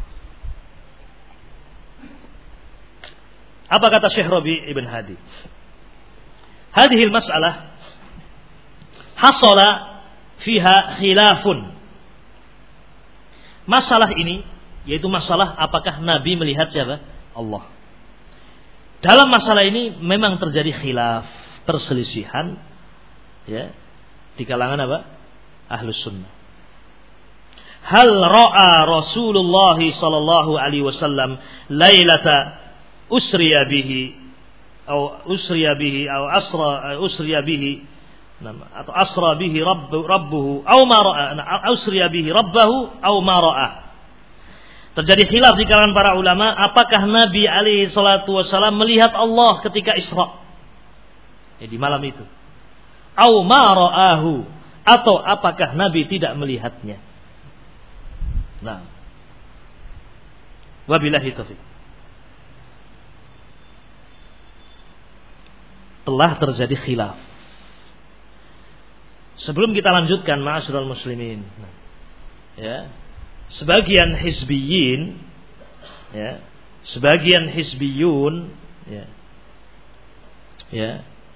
Apa kata Syekh Rabi' ibn Hadi? Hadhihi al-mas'alah hasala fiha khilafun. Masalah ini yaitu masalah apakah Nabi melihat siapa? Allah. Dalam masalah ini memang terjadi khilaf, perselisihan ya di kalangan apa? Ahlus Sunnah. Hal ra'a Rasulullah sallallahu alaihi wasallam lailata usriya bihi atau usriya bihi atau asra usriya bihi atau asra bihi rabb rabbuhu atau ma ra'a usriya bihi rabbahu atau ma ra'a. Terjadi khilaf di kalangan para ulama apakah Nabi alaihi salatu wasallam melihat Allah ketika Isra, ya, di malam itu. au ma ra'ahu, atau apakah Nabi tidak melihatnya. Nah, wabillahi taufiq. Telah terjadi khilaf. Sebelum kita lanjutkan, ma'asyiral muslimin, ya, sebagian hizbiyin, ya, sebagian hizbiyun, ya, ya,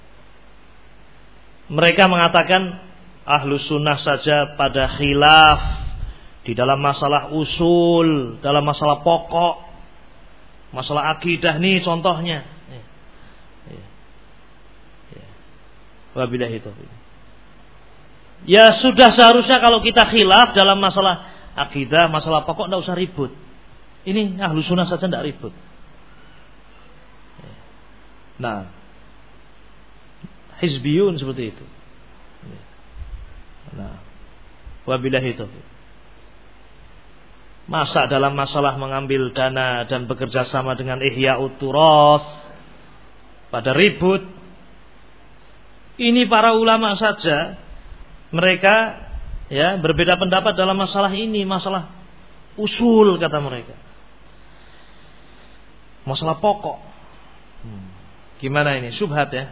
mereka mengatakan Ahlus Sunnah saja pada khilaf di dalam masalah usul, dalam masalah pokok, masalah akidah nih contohnya. Ya. Ya. Ya. Wabillahi taufiq. Ya sudah, seharusnya kalau kita khilaf dalam masalah akidah, masalah pokok, tidak usah ribut. Ini Ahlus Sunnah saja tidak ribut. Nah, hizbiyun seperti itu. Nah, wabillahi taufiq. Masa dalam masalah mengambil dana dan bekerja sama dengan Ihya'ut Turas pada ribut? Ini para ulama saja mereka ya berbeda pendapat dalam masalah ini, masalah usul kata mereka, masalah pokok. Hmm. Gimana ini? Syubhat ya.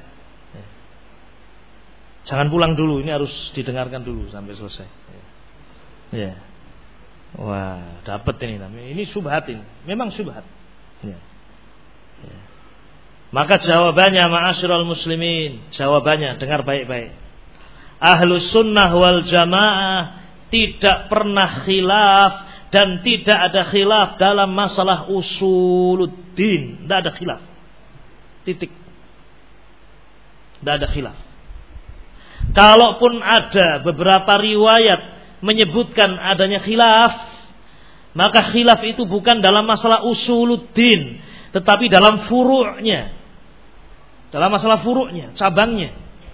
Jangan pulang dulu, ini harus didengarkan dulu sampai selesai. Ya. Wah, dapat ini namanya. Ini syubhat ini. Memang syubhat. Ya. Ya. Maka jawabannya, ma'asyiral muslimin, jawabannya dengar baik-baik. Ahlus Sunnah wal Jamaah tidak pernah khilaf dan tidak ada khilaf dalam masalah usuluddin. Tidak ada khilaf. Titik. Tidak ada khilaf. Kalaupun ada beberapa riwayat menyebutkan adanya khilaf, maka khilaf itu bukan dalam masalah usuluddin, tetapi dalam furu'nya, dalam masalah furu'nya, cabangnya.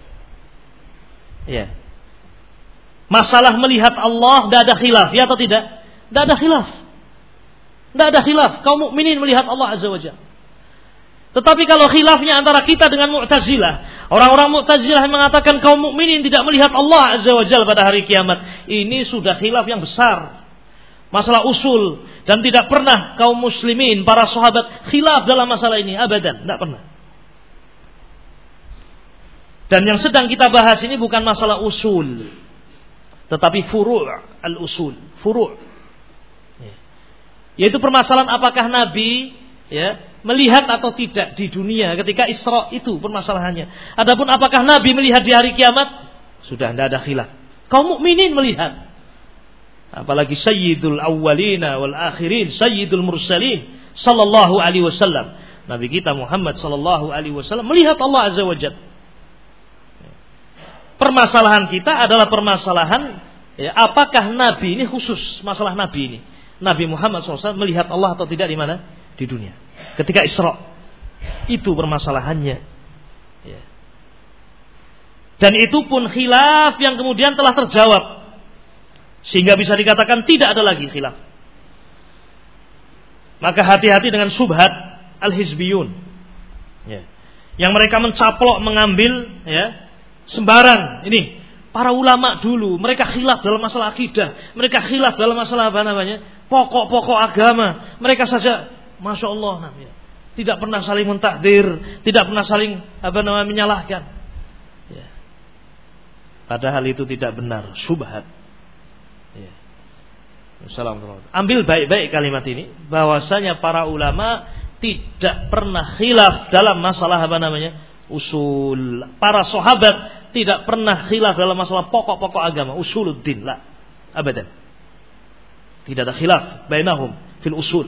Ya. Masalah melihat Allah tidak ada khilaf, ya atau tidak? Tidak ada khilaf. Tidak ada khilaf. Kaum mukminin melihat Allah Azza wa Jalla. Tetapi kalau khilafnya antara kita dengan Mu'tazilah, orang-orang Mu'tazilah yang mengatakan kaum mukminin tidak melihat Allah Azza wa Jalla pada hari kiamat, ini sudah khilaf yang besar. Masalah usul, dan tidak pernah kaum muslimin, para sahabat khilaf dalam masalah ini, abadan, tidak pernah. Dan yang sedang kita bahas ini bukan masalah usul, tetapi furu' al-usul, furu'. Yaitu permasalahan apakah Nabi ya melihat atau tidak di dunia ketika Isra, itu permasalahannya. Adapun apakah Nabi melihat di hari kiamat, sudah tidak ada khilaf. Kaum mukminin melihat. Apalagi Sayyidul Awwalina wal Akhirin, Sayyidul Mursalin sallallahu alaihi wasallam. Nabi kita Muhammad sallallahu alaihi wasallam melihat Allah Azza wa Jalla. Permasalahan kita adalah permasalahan ya, apakah Nabi ini khusus masalah Nabi ini. Nabi Muhammad shallallahu alaihi wasallam melihat Allah atau tidak di mana? Di dunia. Ketika Isra, itu permasalahannya. Ya. Dan itu pun khilaf yang kemudian telah terjawab, sehingga bisa dikatakan tidak ada lagi khilaf. Maka hati-hati dengan subhat al-hizbiyun, ya. Yang mereka mencaplok, mengambil, ya, sembarang. Ini para ulama dulu, mereka khilaf dalam masalah akidah, mereka khilaf dalam masalah apa namanya, pokok-pokok agama. Mereka saja, masya Allah, namanya, tidak pernah saling mentakdir, tidak pernah saling apa namanya menyalahkan. Ya. Padahal itu tidak benar, syubhat. Ya. Assalamualaikum. Ambil baik-baik kalimat ini, bahwasanya para ulama tidak pernah khilaf dalam masalah apa namanya usul. Para sahabat tidak pernah khilaf dalam masalah pokok-pokok agama, usuluddin, la, abadan. Tidak ada khilaf bainahum fil usul.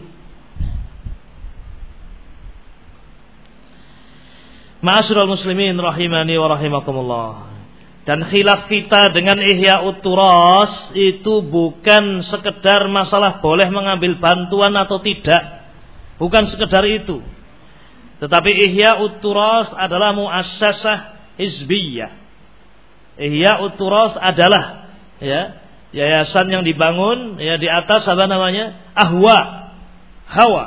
Ma'asyiral muslimin rahimani wa rahimakumullah. Dan khilaf kita dengan Ihya'ut Turas itu bukan sekedar masalah boleh mengambil bantuan atau tidak. Bukan sekedar itu. Tetapi Ihya'ut Turas adalah muassasah hizbiyah. Ihya'ut Turas adalah ya, yayasan yang dibangun ya di atas apa namanya? Ahwa, hawa.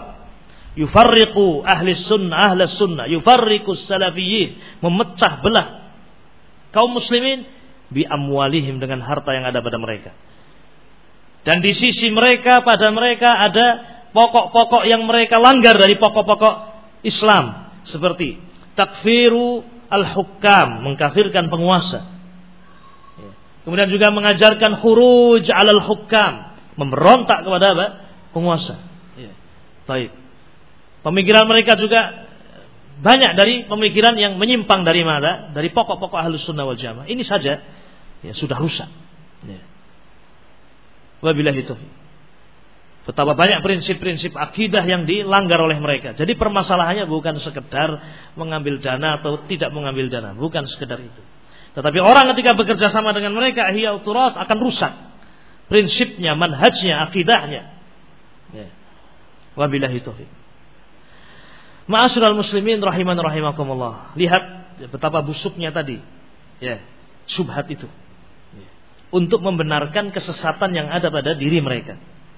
Yufarriqu ahli sunnah, ahli sunnah, yufarriqu salafiyin, memecah belah kaum muslimin bi amwalihim, dengan harta yang ada pada mereka. Dan di sisi mereka, pada mereka ada pokok-pokok yang mereka langgar dari pokok-pokok Islam, seperti takfiru al-hukam, mengkafirkan penguasa. Kemudian juga mengajarkan khuruj alal hukam, memberontak kepada apa? Penguasa. Baik. Pemikiran mereka juga banyak dari pemikiran yang menyimpang dari mana? Dari pokok-pokok Ahlus Sunnah wal Jamaah. Ini saja ya sudah rusak. Ya. Wabillahi taufiq. Betapa banyak prinsip-prinsip akidah yang dilanggar oleh mereka. Jadi permasalahannya bukan sekedar mengambil dana atau tidak mengambil dana, bukan sekedar itu. Tetapi orang ketika bekerja sama dengan mereka, ihya turas, akan rusak prinsipnya, manhajnya, akidahnya. Ya. Wabillahi taufiq. Ma'asyiral muslimin rahiman rahimakumullah. Lihat betapa busuknya tadi ya, syubhat itu. Ya. Untuk membenarkan kesesatan yang ada pada diri mereka.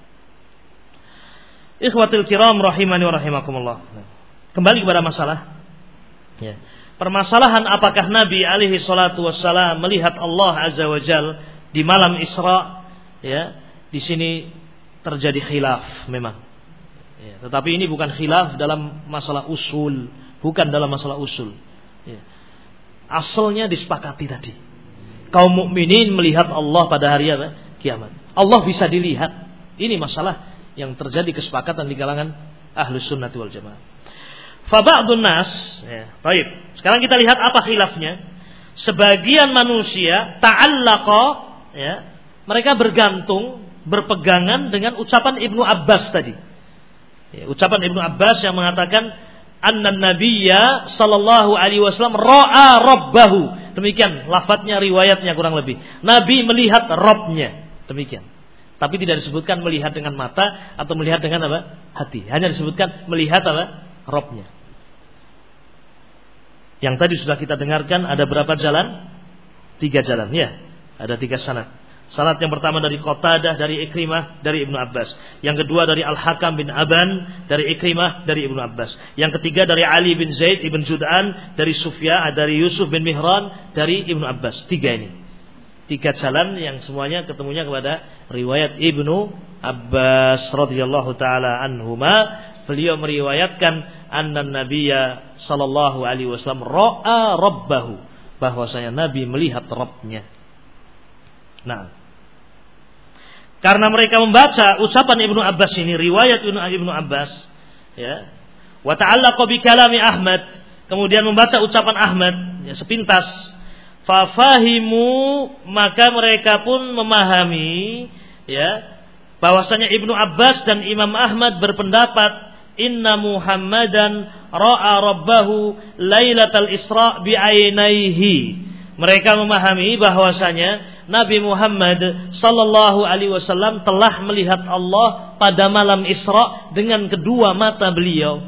Ikhwatul kiram rahimani wa rahimakumullah. Kembali kepada masalah ya. Permasalahan apakah Nabi alaihi salatu wassalam melihat Allah azza wa jal di malam Isra ya. Di sini terjadi khilaf memang. Ya, tetapi ini bukan khilaf dalam masalah usul, bukan dalam masalah usul. Ya. Asalnya disepakati tadi. Kaum mukminin melihat Allah pada hari apa? Kiamat. Allah bisa dilihat. Ini masalah yang terjadi kesepakatan di kalangan Ahlus Sunnah wal Jamaah. Fa ba'dun nas, ya, baik. Sekarang kita lihat apa khilafnya. Sebagian manusia ta'allaqa, ya, mereka bergantung, berpegangan dengan ucapan Ibnu Abbas tadi. Ya, ucapan Ibnu Abbas yang mengatakan anna nabiyya sallallahu alaihi wasallam ra'a rabbahu. Demikian lafadznya, riwayatnya kurang lebih. Nabi melihat Rabbnya. Demikian. Tapi tidak disebutkan melihat dengan mata atau melihat dengan apa? Hati. Hanya disebutkan melihat apa? Rabbnya. Yang tadi sudah kita dengarkan ada berapa jalan? Tiga jalan ya. Ada tiga sanad. Sanad yang pertama dari Qatadah, dari Ikrimah, dari Ibnu Abbas. Yang kedua dari Al-Hakam bin Aban, dari Ikrimah, dari Ibnu Abbas. Yang ketiga dari Ali bin Zaid ibn Jud'an, dari Sufyan, dari Yusuf bin Mihran, dari Ibnu Abbas. Tiga ini. Tiga jalan yang semuanya ketemunya kepada riwayat Ibnu Abbas radhiyallahu taala anhuma. Beliau meriwayatkan anna nabiyya sallallahu alaihi wasallam ra'a rabbahu, bahwasanya Nabi melihat Rabbnya. Nah, karena mereka membaca ucapan Ibnu Abbas ini, riwayat Ibnu Abbas, ya, wa ta'allaqa bi kalami Ahmad, kemudian membaca ucapan Ahmad, ya, sepintas, fa fahimu, maka mereka pun memahami, ya, bahwasanya Ibnu Abbas dan Imam Ahmad berpendapat inna Muhammadan ra'a rabbahu lailatal Isra bi ainaihi. Mereka memahami bahwasanya Nabi Muhammad sallallahu alaihi wasallam telah melihat Allah pada malam Isra dengan kedua mata beliau.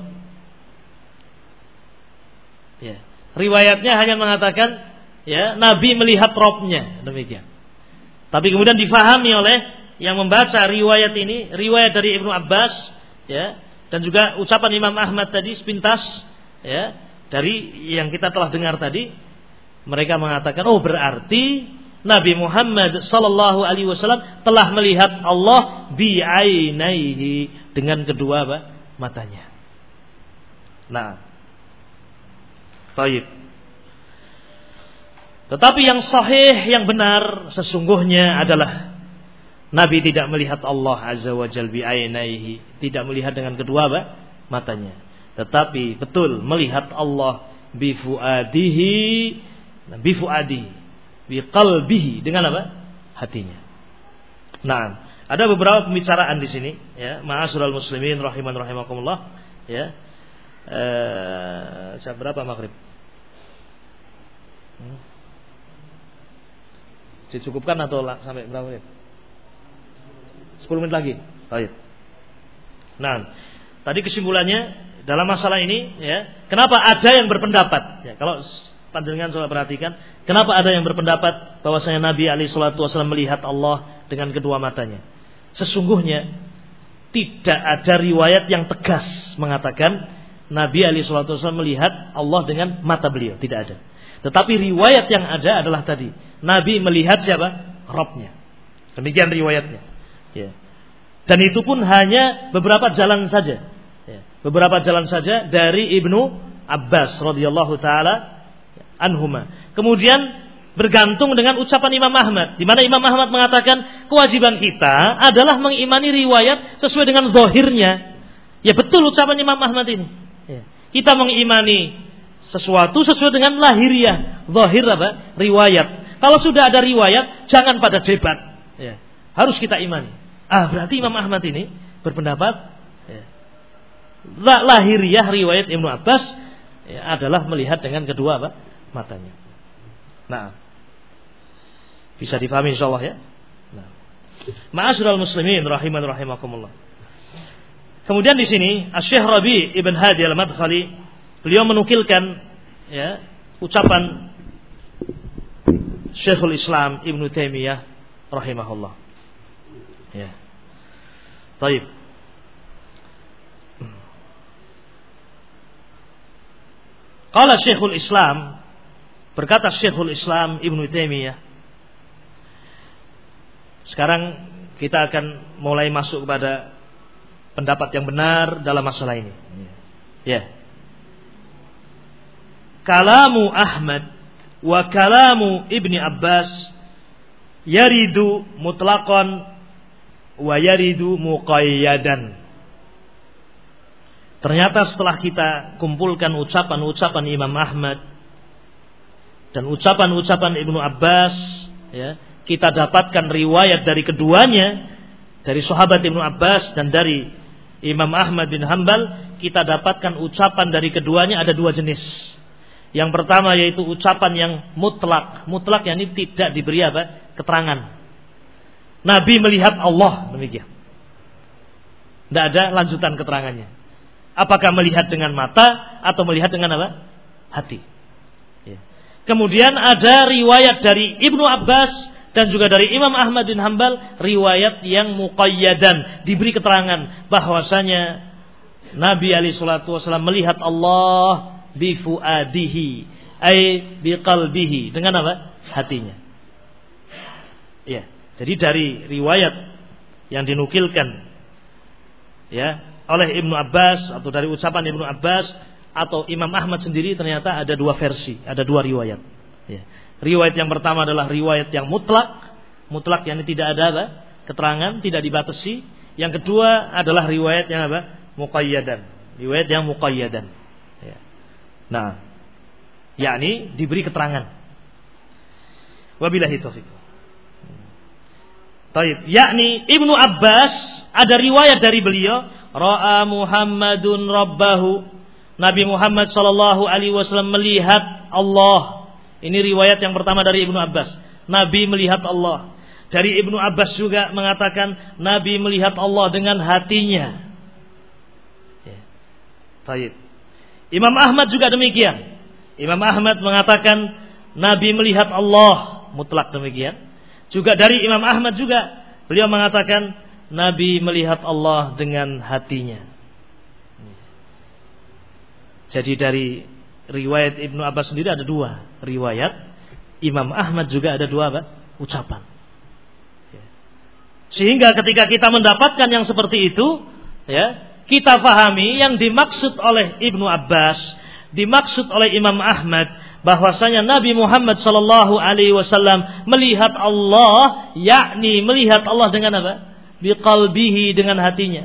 Ya. Riwayatnya hanya mengatakan ya, Nabi melihat Rabbnya, demikian. Tapi kemudian difahami oleh yang membaca riwayat ini, riwayat dari Ibnu Abbas, ya, dan juga ucapan Imam Ahmad tadi sepintas, ya, dari yang kita telah dengar tadi. Mereka mengatakan, oh berarti Nabi Muhammad sallallahu alaihi wasallam telah melihat Allah bi'ainaihi, dengan kedua apa? Matanya. Nah, taib. Tetapi yang sahih, yang benar sesungguhnya adalah Nabi tidak melihat Allah azza wa jalla bi'ainaihi, tidak melihat dengan kedua apa? Matanya. Tetapi betul melihat Allah bifuadihi, bifuadi, biqalbihi, dengan apa? Hatinya. Nah, ada beberapa pembicaraan di sini, ya, ma'asyiral muslimin rahiman rahimakumullah, ya. Eh, jam berapa maghrib? Hmm. Dicukupkan atau sampai berapa menit? sepuluh menit lagi. Baik. Nah, tadi kesimpulannya dalam masalah ini, ya, kenapa ada yang berpendapat? Ya, kalau panjenengan coba perhatikan, kenapa ada yang berpendapat bahwasanya Nabi alaihi salatu wasallam melihat Allah dengan kedua matanya? Sesungguhnya tidak ada riwayat yang tegas mengatakan Nabi alaihi salatu wasallam melihat Allah dengan mata beliau, tidak ada. Tetapi riwayat yang ada adalah tadi, Nabi melihat siapa? Rabbnya. Demikian riwayatnya. Ya. Dan itu pun hanya beberapa jalan saja. Ya. Beberapa jalan saja dari Ibnu Abbas radhiyallahu taala anhuma. Kemudian bergantung dengan ucapan Imam Ahmad, di mana Imam Ahmad mengatakan kewajiban kita adalah mengimani riwayat sesuai dengan zahirnya. Ya betul ucapan Imam Ahmad ini. Ya. Kita mengimani sesuatu sesuai dengan lahiriah, zahir apa? Riwayat. Kalau sudah ada riwayat, jangan pada debat. Ya. Harus kita imani. Ah, berarti Imam Ahmad ini berpendapat ya, lahiriah riwayat Ibnu Abbas ya, adalah melihat dengan kedua apa? Matanya. Nah, bisa difahami insyaallah ya. Nah. Ma'asyiral muslimin rahiman rahimakumullah. Kemudian di sini Asy-Syaikh Rabi' Ibn Hadi Al-Madkhali beliau menukilkan ya, ucapan Syekhul Islam Ibnu Taimiyah rahimahullah. Ya. Baik. Qala Syekhul Islam, berkata Syekhul Islam Ibnu Taimiyah. Sekarang kita akan mulai masuk kepada pendapat yang benar dalam masalah ini. Ya. Kalamu Ahmad wa kalamu Ibni Abbas yaridu mutlaqan wa yaridu muqayyadan. Ternyata setelah kita kumpulkan ucapan-ucapan Imam Ahmad dan ucapan-ucapan Ibnu Abbas, ya, kita dapatkan riwayat dari keduanya, dari sahabat Ibnu Abbas dan dari Imam Ahmad bin Hanbal, kita dapatkan ucapan dari keduanya ada dua jenis. Yang pertama yaitu ucapan yang mutlak. Mutlak yang ini tidak diberi apa? Keterangan. Nabi melihat Allah, demikian. Tidak ada lanjutan keterangannya. Apakah melihat dengan mata atau melihat dengan apa? Hati. Ya. Kemudian ada riwayat dari Ibnu Abbas dan juga dari Imam Ahmad bin Hanbal, riwayat yang muqayyadan, diberi keterangan bahwasanya Nabi alaihi salatu wasallam melihat Allah bifuadihi, ay biqalbihi, dengan apa? Hatinya. Ya, jadi dari riwayat yang dinukilkan ya oleh Ibnu Abbas atau dari ucapan Ibnu Abbas atau Imam Ahmad sendiri, ternyata ada dua versi, ada dua riwayat. Ya. Riwayat yang pertama adalah riwayat yang mutlak, mutlak yang tidak ada apa? Keterangan, tidak dibatasi. Yang kedua adalah riwayat yang apa? Muqayyadan, riwayat yang muqayyadan. Ya. Nah, yakni diberi keterangan. Wabillahi taufiq. Taib, yakni Ibnu Abbas ada riwayat dari beliau, ra'a Muhammadun rabbahu. Nabi Muhammad sallallahu alaihi wasallam melihat Allah. Ini riwayat yang pertama dari Ibnu Abbas. Nabi melihat Allah. Dari Ibnu Abbas juga mengatakan Nabi melihat Allah dengan hatinya. Ya. Taib. Imam Ahmad juga demikian. Imam Ahmad mengatakan Nabi melihat Allah, mutlak demikian. Juga dari Imam Ahmad juga beliau mengatakan Nabi melihat Allah dengan hatinya. Jadi dari riwayat Ibnu Abbas sendiri ada dua riwayat. Imam Ahmad juga ada dua apa? Ucapan. Sehingga ketika kita mendapatkan yang seperti itu, ya, kita pahami yang dimaksud oleh Ibnu Abbas, dimaksud oleh Imam Ahmad, bahwasanya Nabi Muhammad sallallahu alaihi wasallam melihat Allah, yakni melihat Allah dengan apa? Biqalbihi, dengan hatinya.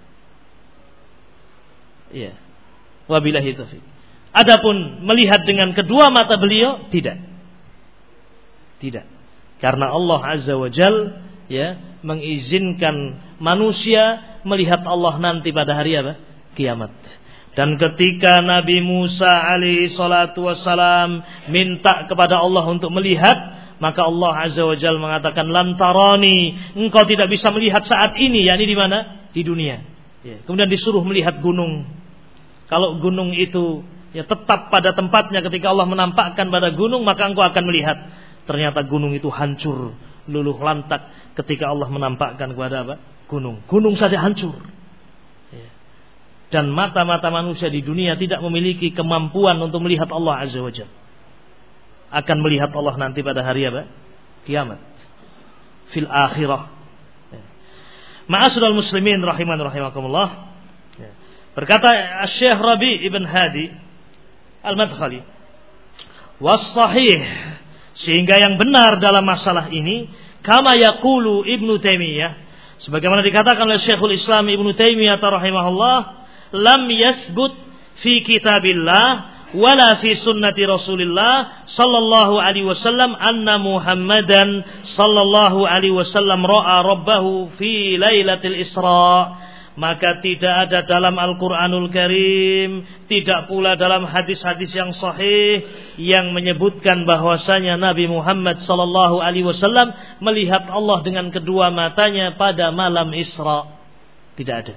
Iya. Wabillahi taufiq. Adapun melihat dengan kedua mata beliau, tidak. Tidak. Karena Allah Azza wa Jalla, ya, mengizinkan manusia melihat Allah nanti pada hari apa? Kiamat. Dan ketika Nabi Musa alaihi salatu wassalam minta kepada Allah untuk melihat, maka Allah Azza wa Jalla mengatakan lantarani, engkau tidak bisa melihat saat ini, yakni di mana? Di dunia. Ya. Kemudian disuruh melihat gunung. Kalau gunung itu ya tetap pada tempatnya, ketika Allah menampakkan pada gunung, maka engkau akan melihat. Ternyata gunung itu hancur, luluh lantak ketika Allah menampakkan kepada apa? Gunung. Gunung saja hancur. Ya. Dan mata-mata manusia di dunia tidak memiliki kemampuan untuk melihat Allah Azza wa Jalla. akan melihat Allah nanti pada hari apa? Kiamat. Fil akhirah. Ma'asyiral muslimin rahiman rahimakumullah. Berkata Syekh Rabi' ibn Hadi Al-Madkhali, was sahih, sehingga yang benar dalam masalah ini, kama yaqulu Ibnu Taimiyah, sebagaimana dikatakan oleh Syekhul Islam Ibnu Taimiyah rahimahullah, lam yasbut fi kitabillah wala fi sunnati Rasulillah sallallahu alaihi wasallam anna Muhammadan sallallahu alaihi wasallam ra'a rabbahu fi lailatul Isra. Maka tidak ada dalam Al-Quranul Karim, tidak pula dalam hadis-hadis yang sahih yang menyebutkan bahwasanya Nabi Muhammad sallallahu alaihi wasallam melihat Allah dengan kedua matanya pada malam Isra. Tidak ada.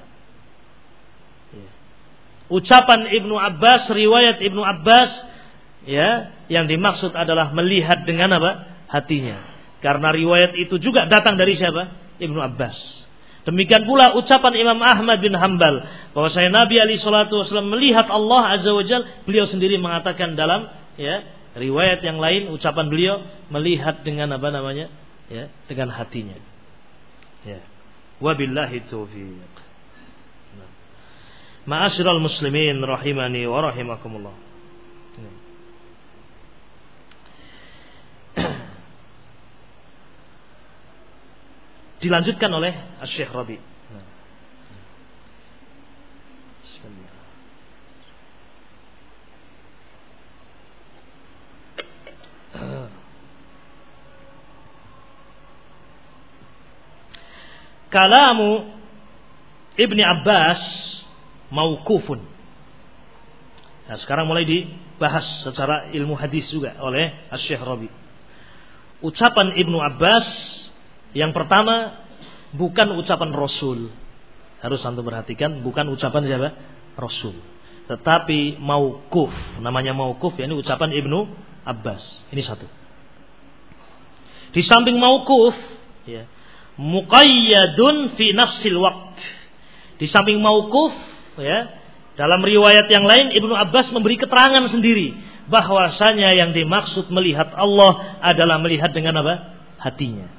Ucapan Ibnu Abbas, riwayat Ibnu Abbas, ya, yang dimaksud adalah melihat dengan apa? Hatinya. Karena riwayat itu juga datang dari siapa? Ibnu Abbas. Demikian pula ucapan Imam Ahmad bin Hanbal bahwasanya Nabi alaihi salatu wasallam melihat Allah azza wajalla, beliau sendiri mengatakan dalam, ya, riwayat yang lain ucapan beliau melihat dengan apa namanya? Ya, dengan hatinya. Ya. Wabillahi taufiq. Ma'asyiral muslimin rahimani wa rahimakumullah. Dilanjutkan oleh Syekh Rabi. Bismillah. Kalamu Ibni Abbas mauqufun. Nah, sekarang mulai dibahas secara ilmu hadis juga oleh Syekh Rabi. Ucapan Ibnu Abbas yang pertama bukan ucapan Rasul. Harus antum perhatikan, bukan ucapan siapa? Rasul. Tetapi mauquf. Namanya mauquf, yakni ucapan Ibnu Abbas. Ini satu. Di samping mauquf, ya, muqayyadun fi nafsil waqt. Di samping mauquf, ya, dalam riwayat yang lain Ibnu Abbas memberi keterangan sendiri bahwasanya yang dimaksud melihat Allah adalah melihat dengan apa? Hatinya.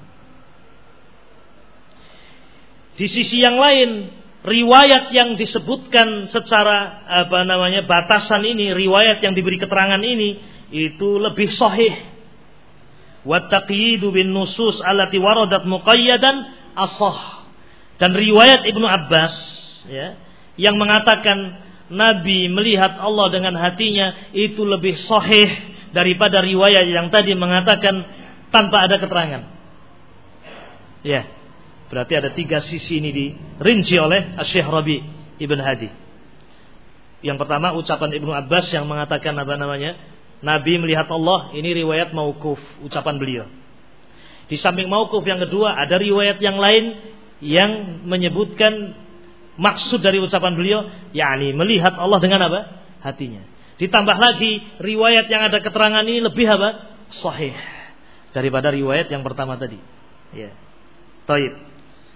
Di sisi yang lain, riwayat yang disebutkan secara apa namanya batasan ini, riwayat yang diberi keterangan ini itu lebih sahih. Wa taqyidu bin nusus allati waradat muqayyadan ashah. Dan riwayat Ibnu Abbas, ya, yang mengatakan Nabi melihat Allah dengan hatinya itu lebih sahih daripada riwayat yang tadi mengatakan tanpa ada keterangan. Ya. Berarti ada tiga sisi ini dirinci oleh Syekh Rabi ibn Hadi. Yang pertama ucapan Ibnu Abbas yang mengatakan apa namanya? Nabi melihat Allah, ini riwayat mauquf, ucapan beliau. Di samping mauquf yang kedua ada riwayat yang lain yang menyebutkan maksud dari ucapan beliau, yakni melihat Allah dengan apa? Hatinya. Ditambah lagi riwayat yang ada keterangan ini lebih apa? Sahih daripada riwayat yang pertama tadi. Ya. Taib.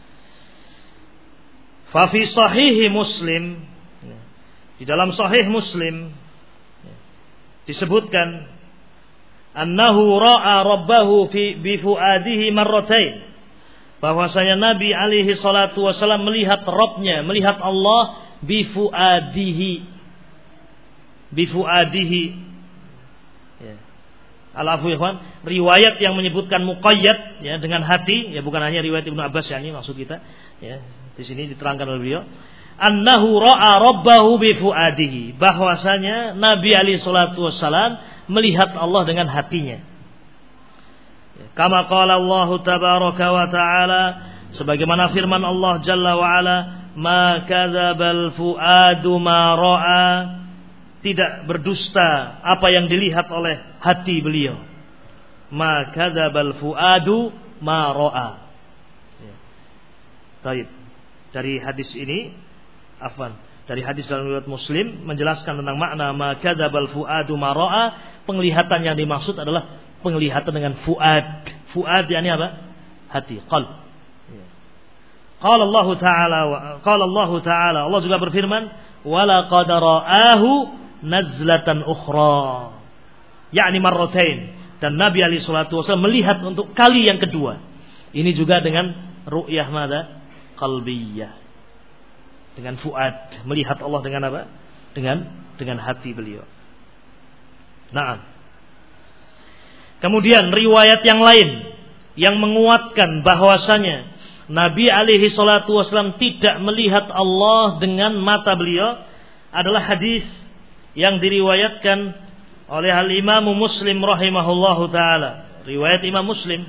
Fa fi sahihi Muslim, di dalam sahih Muslim disebutkan annahu ra'a rabbahu fi bi fuadihi marratain, bahwasanya Nabi alaihi salatu wasallam melihat Rabbnya, melihat Allah bi fuadihi, bi fuadihi. Ya. Al-afu ikhwan, riwayat yang menyebutkan muqayyad, ya, dengan hati, ya, bukan hanya riwayat Ibnu Abbas, ya, ini maksud kita, ya, di sini diterangkan oleh beliau, annahu ra'a rabbahu bi fuadihi, bahwasanya Nabi alaihi salatu wasallam melihat Allah dengan hatinya. Ya, kama qala Allah tabaraka wa taala, sebagaimana firman Allah jalla wa ala, ma kadzabal fuadu ma ra'a, tidak berdusta apa yang dilihat oleh hati beliau. Ma kadzabal fuadu ma ra'a. Ya. Baik. Dari hadis ini, afwan, dari hadis dalam riwayat Muslim menjelaskan tentang makna ma kadzabal fuadu ma ra'a. Penglihatan yang dimaksud adalah penglihatan dengan fuad. Fuad yakni apa? Hati, qalb. Ya. Qala Allah Ta'ala wa qala Allah Ta'ala, Allah juga berfirman, wa laqad ra'ahu nazlatan ukhra, yakni marratain, dan Nabi alaihi salatu wasallam melihat untuk kali yang kedua. Ini juga dengan ru'yah mada? Qalbiyah. Dengan fuad, melihat Allah dengan apa? Dengan dengan hati beliau. Naam. Kemudian riwayat yang lain yang menguatkan bahwasanya Nabi alaihi salatu wasallam tidak melihat Allah dengan mata beliau adalah hadis yang diriwayatkan oleh Al-Imam Muslim rahimahullahu taala. Riwayat Imam Muslim.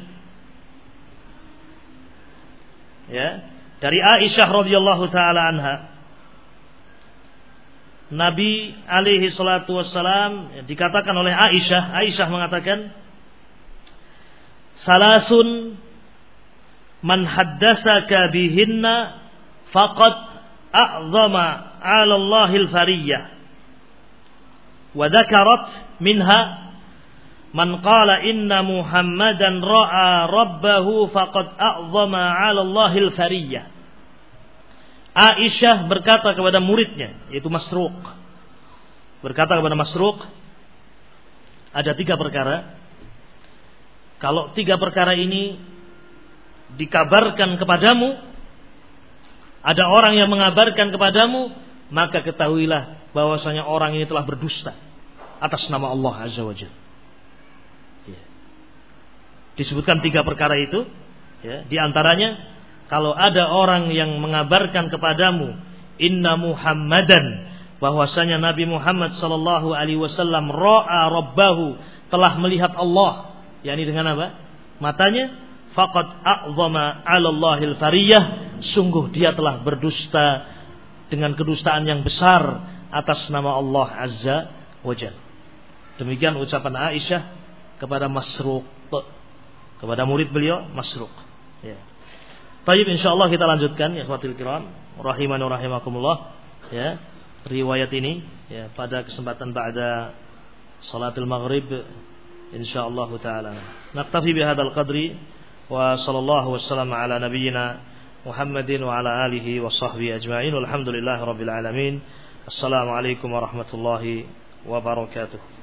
Ya, dari Aisyah radhiyallahu taala anha. Nabi alaihi salatu wassalam, dikatakan oleh Aisyah, Aisyah mengatakan, salasun man haddatsaka bihinna faqad a'zama 'ala Allahil fariyah wa dzakarat minha man qala inna Muhammadan ra'a rabbahu faqad a'zama 'ala Allahil fariyah. Aisyah berkata kepada muridnya, yaitu Masruq, berkata kepada Masruq, ada tiga perkara. Kalau tiga perkara ini dikabarkan kepadamu, ada orang yang mengabarkan kepadamu, maka ketahuilah bahwasanya orang ini telah berdusta atas nama Allah Azza wa Jalla. Ya. Disebutkan tiga perkara itu, ya, di antaranya kalau ada orang yang mengabarkan kepadamu inna Muhammadan, bahwasanya Nabi Muhammad sallallahu alaihi wasallam ra'a rabbahu, telah melihat Allah, yakni dengan apa? Matanya, faqad a'zama 'ala Allahil fariyah, sungguh dia telah berdusta dengan kedustaan yang besar atas nama Allah Azza wa Jalla. Demikian ucapan Aisyah kepada Masruq, kepada murid beliau Masruq. Ya. Baik, insyaallah kita lanjutkan ya ikhwatul kiram rahimani wa rahimakumullah, ya, riwayat ini ya pada kesempatan ba'da salatul maghrib insyaallah taala. Naktafi bihadzal qadri wa sallallahu wasallam ala nabiyyina Muhammadin wa ala alihi wa sahbihi ajma'in. Walhamdulillahirabbil alamin. Assalamualaikum warahmatullahi wabarakatuh.